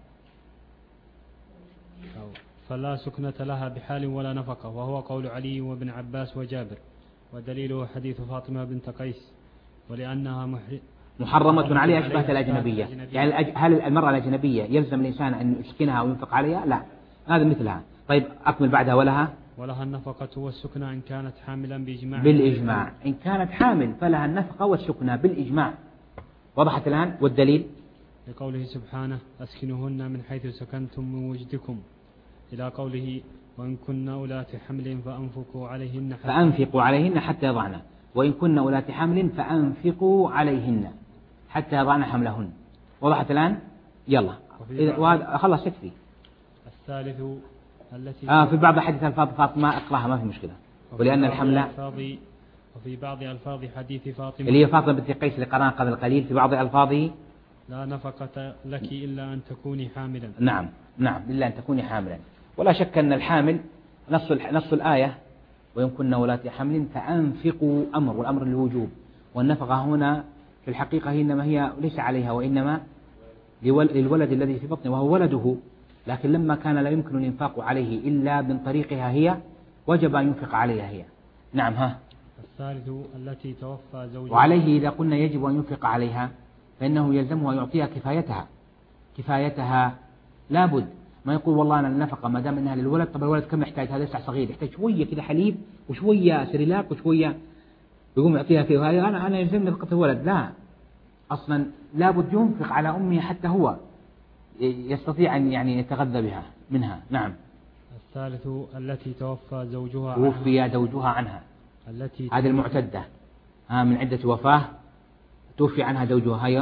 فلا سكنة لها بحال ولا نفقة، وهو قول علي وابن عباس وجابر. ودليله حديث فاطمة بنت قيس، ولأنها محرمة عليها أشبهت الأجنبية. يعني هل المرأة الأجنبية يلزم الإنسان أن يسكنها وينفق عليها؟ لا، هذا مثلها. طيب أكمل بعدها. ولها النفقة والسكنى إن كانت حاملا بالإجماع. إن كانت حامل فلها النفقة والسكنى بالإجماع. وضحت الآن؟ والدليل لقوله سبحانه أسكنوهن من حيث سكنتم من وجدكم، إلى قوله وإن كن أولات حمل فأنفقوا عليهن حتى يضعن، وإن كن أولات حمل فأنفقوا عليهن حتى يضعن حملهن. وضحت الآن؟ يلا خلص يكفي. الثالث التي في بعض حديث ألفاظ فاطمة اقرأها ما في مشكلة. ولأن الحمل وفي بعض ألفاظ حديث فاطمة اللي هي فاطمة بنت قيس اللي قرأنا قبل قليل، في بعض ألفاظه لا نفقة لك إلا أن تكوني حاملا. نعم إلا أن تكوني حاملا. ولا شك أن الحامل نص الآية وإن كن أولات حمل فأنفقوا أمر، والأمر للوجوب، والنفقة هنا في الحقيقة إنما هي ليس عليها وإنما للولد الذي في بطنه وهو ولده، لكن لما كان لا يمكن الإنفاق عليه إلا من طريقها هي وجب أن ينفق عليها هي. نعم. الثالث التي توفى زوجها. وعليه إذا قلنا يجب أن ينفق عليها فإنه يلزمها يعطيها كفايتها لابد. ما يقول والله أنا النفقة ما دام إنها للولد، طب الولد كم يحتاج؟ هذا لسه صغير يحتاج شوية كذا حليب وشوية سريلاك وشوية، يقوم يعطيها فيه، وهذا أنا يلزمني نفقة الولد. لا، أصلا لابد ينفق على أمه حتى هو يستطيع أن يعني يتغذى بها منها. نعم. الثالث التي توفي زوجها عنها هذه المعتدة من عدة وفاة توفي عنها زوجها، هي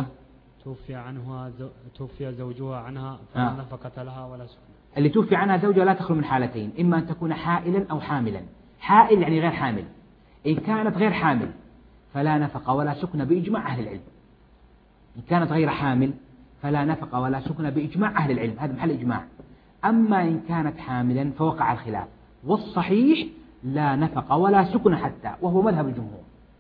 توفي زوجها عنها فلا نفقة لها ولا سكن. اللي توفي عنها زوجها لا تخلو من حالتين، إما أن تكون حائلا أو حاملا. حائل يعني غير حامل، إن كانت غير حامل فلا نفقة ولا سكن بإجماع أهل العلم. إن كانت غير حامل فلا نفقة ولا سكن بإجماع أهل العلم، هذا محل إجماع. أما إن كانت حاملا فوقع الخلاف، والصحيح لا نفقة ولا سكن حتى، وهو مذهب الجمهور.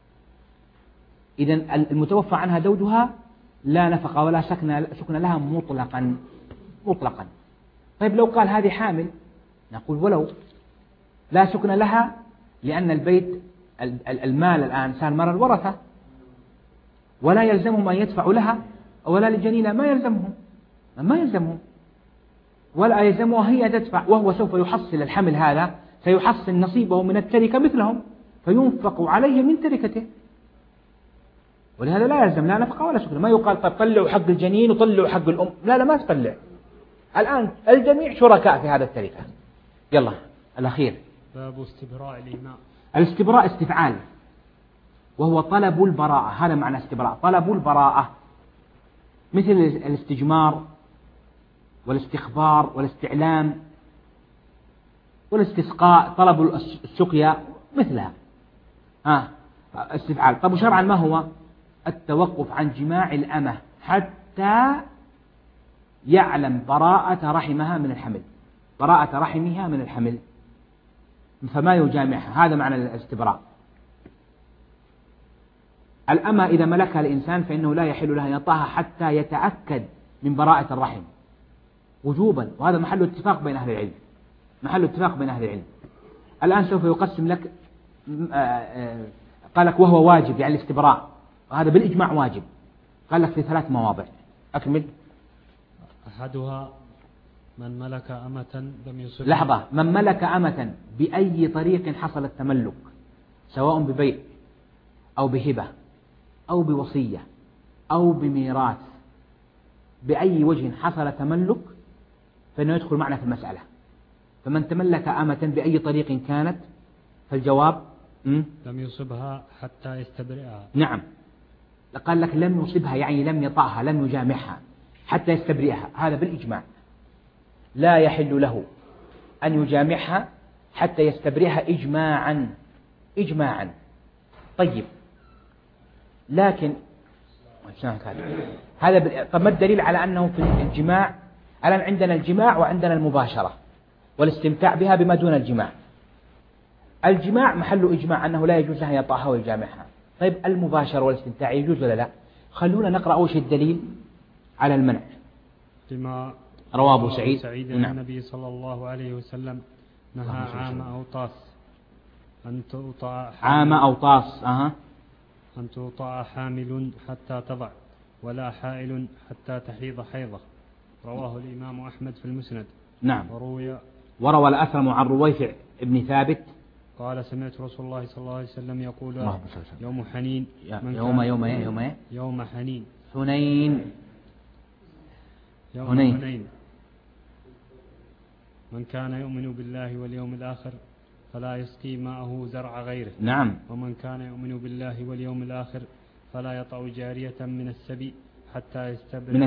إذن المتوفى عنها زوجها لا نفقة ولا سكن لها مطلقا. طيب لو قال هذه حامل، نقول ولو لا سكن لها، لأن البيت المال الآن صار مال الورثة، ولا يلزمهم أن يدفعوا لها ولا للجنين، ما يلزمهم ولا يلزمها هي تدفع، وهو سوف يحصل الحمل هذا، سيحصل نصيبه من التركة مثلهم، فينفق عليه من تركته. ولهذا لا يلزم لا نفقة ولا سكن. ما يقال طيب طلعوا حق الجنين وطلعوا حق الأم، لا ما تطلع، الآن الجميع شركاء في هذا التركة. يلا الأخير، باب استبراء الإماء. الاستبراء استفعال، وهو طلب البراءة، هذا معنى استبراء، طلب البراءة، مثل الاستجمار والاستخبار والاستعلام والاستسقاء، طلب السقيا مثلها استفعال. طب شرعا ما هو؟ التوقف عن جماع الأمة حتى يعلم براءة رحمها من الحمل، فما يجامعها، هذا معنى الاستبراء. الأمة إذا ملكها الإنسان فإنه لا يحل له أن يطأها حتى يتأكد من براءة الرحم وجوبا، وهذا محل اتفاق بين أهل العلم. الآن سوف يقسم لك، قال لك وهو واجب يعني الاستبراء، وهذا بالإجماع واجب، قال لك في 3 مواضع. أكمل. أحدها من ملك أمة لم يصبها. لحظة، من ملك أمة بأي طريق حصل التملك، سواء ببيع أو بهبة أو بوصية أو بميراث، بأي وجه حصل تملك فإنه يدخل معنا في المسألة. فمن تملك أمة بأي طريق كانت، فالجواب لم يصبها حتى يستبرئها. نعم، قال لك لم يصبها يعني لم يطأها، لم يجامعها حتى يستبرئها، هذا بالإجماع. لا يحل له أن يجامعها حتى يستبرئها إجماعا. طيب لكن هذا طب ما الدليل على أنه في الجماع؟ الآن عندنا الجماع وعندنا المباشرة والاستمتاع بها بما دون الجماع. الجماع محل إجماع أنه لا يجوز لها يطأها ويجامعها. طيب المباشرة والاستمتاع يجوز ولا لا؟ خلونا نقرأ أول شيء الدليل على المنع. بما رواه أبو سعيد أن النبي صلى الله عليه وسلم نهى عام أوطاس أن توطأ حامل حتى تضع، ولا حائل حتى تحيض حيضة. رواه الإمام أحمد في المسند. نعم. وروى الأثرم عن رويفع ابن ثابت قال سمعت رسول الله صلى الله عليه وسلم يقول يوم حنين يوم حنين من كان يؤمن بالله واليوم الآخر فلا يسقي ماءه زرع غيره. نعم. ومن كان يؤمن بالله واليوم الآخر فلا يطأ جارية من السبي حتى يستبرئ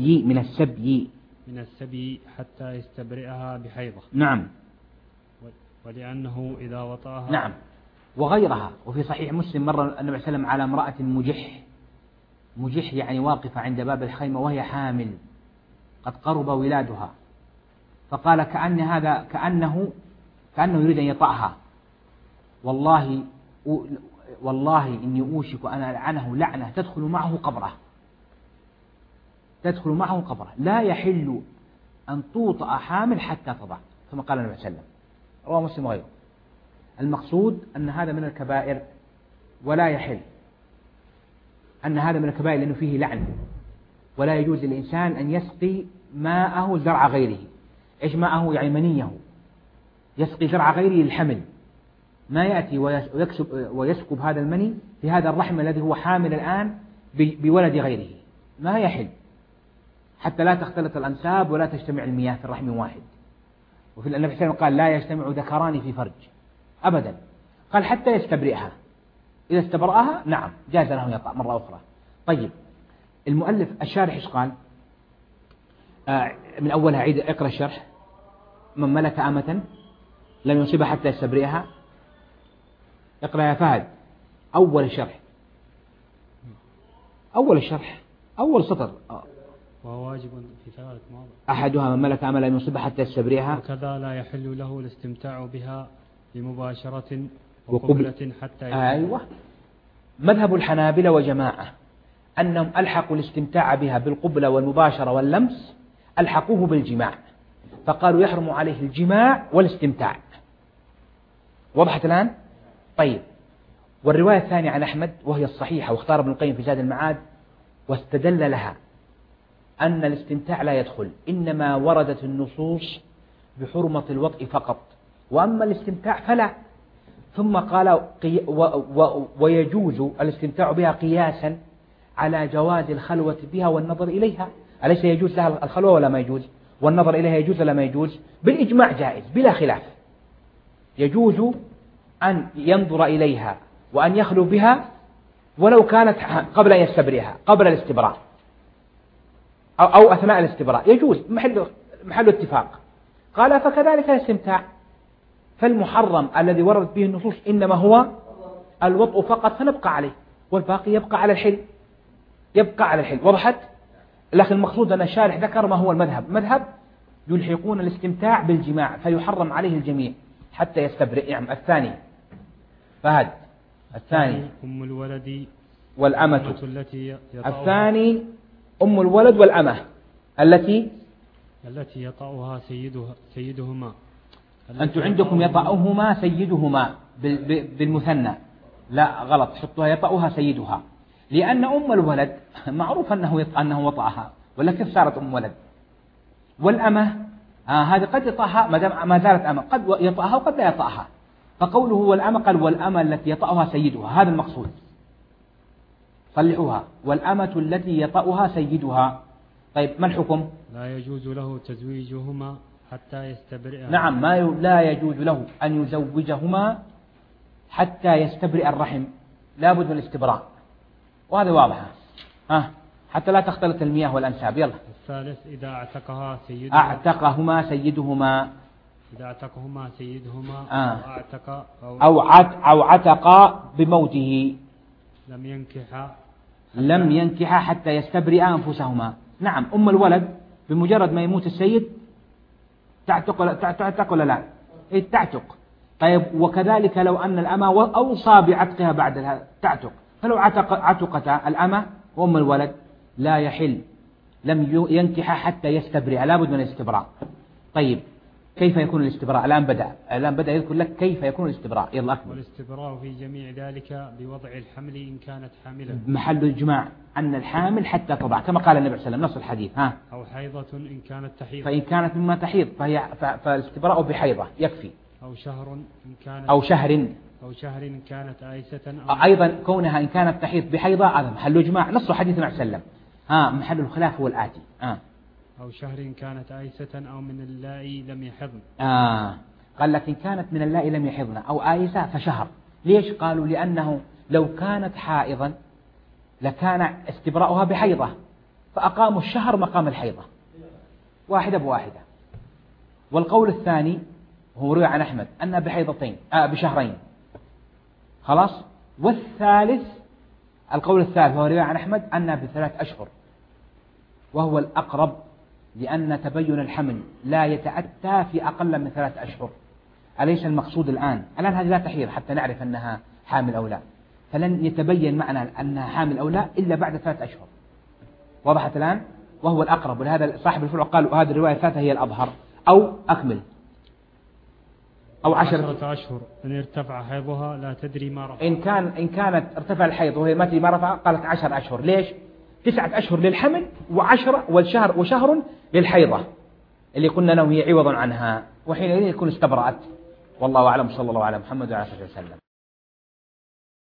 من السبي حتى يستبرئها بحيضة. نعم. ولأنه إذا وطأها. نعم. وغيرها. وفي صحيح مسلم مر النبي صلى الله عليه وسلم على امرأة مجح يعني واقفة عند باب الخيمة وهي حامل قد قرب ولادها، فقال كأنه يريد أن يطأها، والله إني أوشك أن ألعنه لعنة تدخل معه قبره، لا يحل أن توطأ حامل حتى تضع، كما قال النبي صلى الله عليه وسلم. رواه مسلم وغيره. المقصود أن هذا من الكبائر، ولا يحل أن هذا من الكبائر لأنه فيه لعن، ولا يجوز للإنسان أن يسقي ماءه زرع غيره. إيش ماءه؟ يعني منيه. يسقي زرع غيره للحمل، ما يأتي ويسكب هذا المني في هذا الرحم الذي هو حامل الآن بولد غيره، ما يحل، حتى لا تختلط الأنساب ولا تجتمع المياه في الرحم واحد. وفي النبي صلى الله عليه وسلم قال: لا يجتمع ذكران في فرج أبدا. قال: حتى يستبرئها، إذا استبرأها نعم جاز له يطأ مرة أخرى. طيب، المؤلف الشارح إيش قال؟ من أولها عيد اقرأ الشرح. من ملك أمة لم يصيبها حتى يستبرئها. اقرأ يا فهد أول الشرح، أول الشرح، أول سطر. وهو واجب في 3 مواضع. أحدها من ملك أمة لم يصيبها حتى يستبرئها. وكذا لا يحل له الاستمتاع بها بمباشرة وقبلة حتى أيوة. مذهب الحنابلة وجماعة أنهم ألحقوا الاستمتاع بها بالقبلة والمباشرة واللمس، ألحقوه بالجماع، فقالوا يحرم عليه الجماع والاستمتاع. وضحت الآن؟ طيب، والرواية الثانية عن أحمد وهي الصحيحة، واختار ابن القيم في زاد المعاد واستدل لها أن الاستمتاع لا يدخل، إنما وردت النصوص بحرمة الوطء فقط، وأما الاستمتاع فلا. ثم قال ويجوز الاستمتاع بها قياسا على جواز الخلوة بها والنظر إليها. أليس يجوز لها الخلوة ولا ما يجوز؟ والنظر إليها يجوز ولا ما يجوز؟ بالإجماع جائز بلا خلاف، يجوز أن ينظر إليها وأن يخلو بها ولو كانت قبل أن يستبرئها، قبل الاستبراء أو أثناء الاستبراء، يجوز، محل اتفاق. قال: فكذلك الاستمتاع، فالمحرم الذي وردت به النصوص إنما هو الوطء فقط، فنبقى عليه، والباقي يبقى على الحل، يبقى على الحل. وضحت؟ لكن المقصود أن الشارح ذكر ما هو المذهب، مذهب يلحقون الاستمتاع بالجماع فيحرم عليه الجميع حتى يستبرئ. نعم. الثاني فهد، الثاني أم الولد والأمة. التي الثاني أم الولد والأمة التي يطأها سيدهما. أنتم عندكم يطأهما سيدهما بالمثنى، لا غلط، حطوها يطأها سيدها، لأن أم الولد معروف أنه وطأها، ولا كيف صارت أم ولد؟ والأمة هذه قد يطأها ما زالت أمة، قد يطأها وقد لا يطأها، فقوله والأمة قال والأمة التي يطأها سيدها، هذا المقصود، صلحوها، والأمة التي يطأها سيدها. طيب، ما الحكم؟ لا يجوز له تزويجهما حتى يستبرئ. نعم، لا يجوز له أن يزوجهما حتى يستبرئ الرحم، لا بد من الاستبراء، وهذا واضح، حتى لا تختلط المياه والأنساب. يلا. الثالث إذا اعتقهما سيدهما إذا اعتقهما سيدهما أو عتق بموته لم ينكحا حتى يستبرئ أنفسهما. نعم، أم الولد بمجرد ما يموت السيد تعتق ولا لا؟ تعتق. طيب، وكذلك لو أن الأمة أوصى بعتقها بعدها تعتق، فلو عتقتا الأمة وأم الولد لا يحل، لم ينكح حتى يستبرئ، لا بد من الاستبراء. طيب، كيف يكون الاستبراء؟ الآن بدأ يذكر لك كيف يكون الاستبراء. يلا أكمل. والاستبراء في جميع ذلك بوضع الحمل إن كانت حاملة. محل الإجماع أن الحامل حتى تضع، كما قال النبي صلى الله عليه وسلم، نص الحديث. أو حيضة إن كانت تحيض، فإن كانت مما تحيض فالاستبراء بحيضة يكفي. أو شهر إن كانت آيسة. أيضا كونها إن كانت تحيض بحيضة هذا محل إجماع، نص حديث النبي صلى الله عليه وسلم. محل الخلاف هو الآتي. أو شهر كانت آيسة أو من اللائي لم يحضن. قال لك إن كانت من اللائي لم يحضن أو آيسة فشهر. ليش؟ قالوا لأنه لو كانت حائضا لكان استبراؤها بحيضة، فأقاموا الشهر مقام الحيضة، واحدة بواحدة. والقول الثاني هو روي عن أحمد أنها بحيضتين بشهرين، خلاص. والثالث القول الثالث هو روي عن أحمد أنها ب3 أشهر، وهو الأقرب، لأن تبين الحمل لا يتأتى في أقل من 3 أشهر. أليس المقصود الآن هذه لا تحيض حتى نعرف أنها حامل أو لا، فلن يتبين معنى أنها حامل أو لا إلا بعد 3 أشهر. وضحت الآن؟ وهو الأقرب، ولهذا صاحب الفروع قال هذه الرواية الثالثة هي الأظهر. أو أكمل، أو 10 أشهر إن ارتفع حيضها لا تدري ما رفع. إن كانت ارتفع الحيض وهي ما تدري ما رفع، قالت 10 أشهر. ليش؟ 9 أشهر للحمل وشهر للحيضة اللي قلنا لهم هي عوض عنها، وحينئذ يكون استبرأت. والله أعلم، صلى الله على محمد وعلى آله وسلم.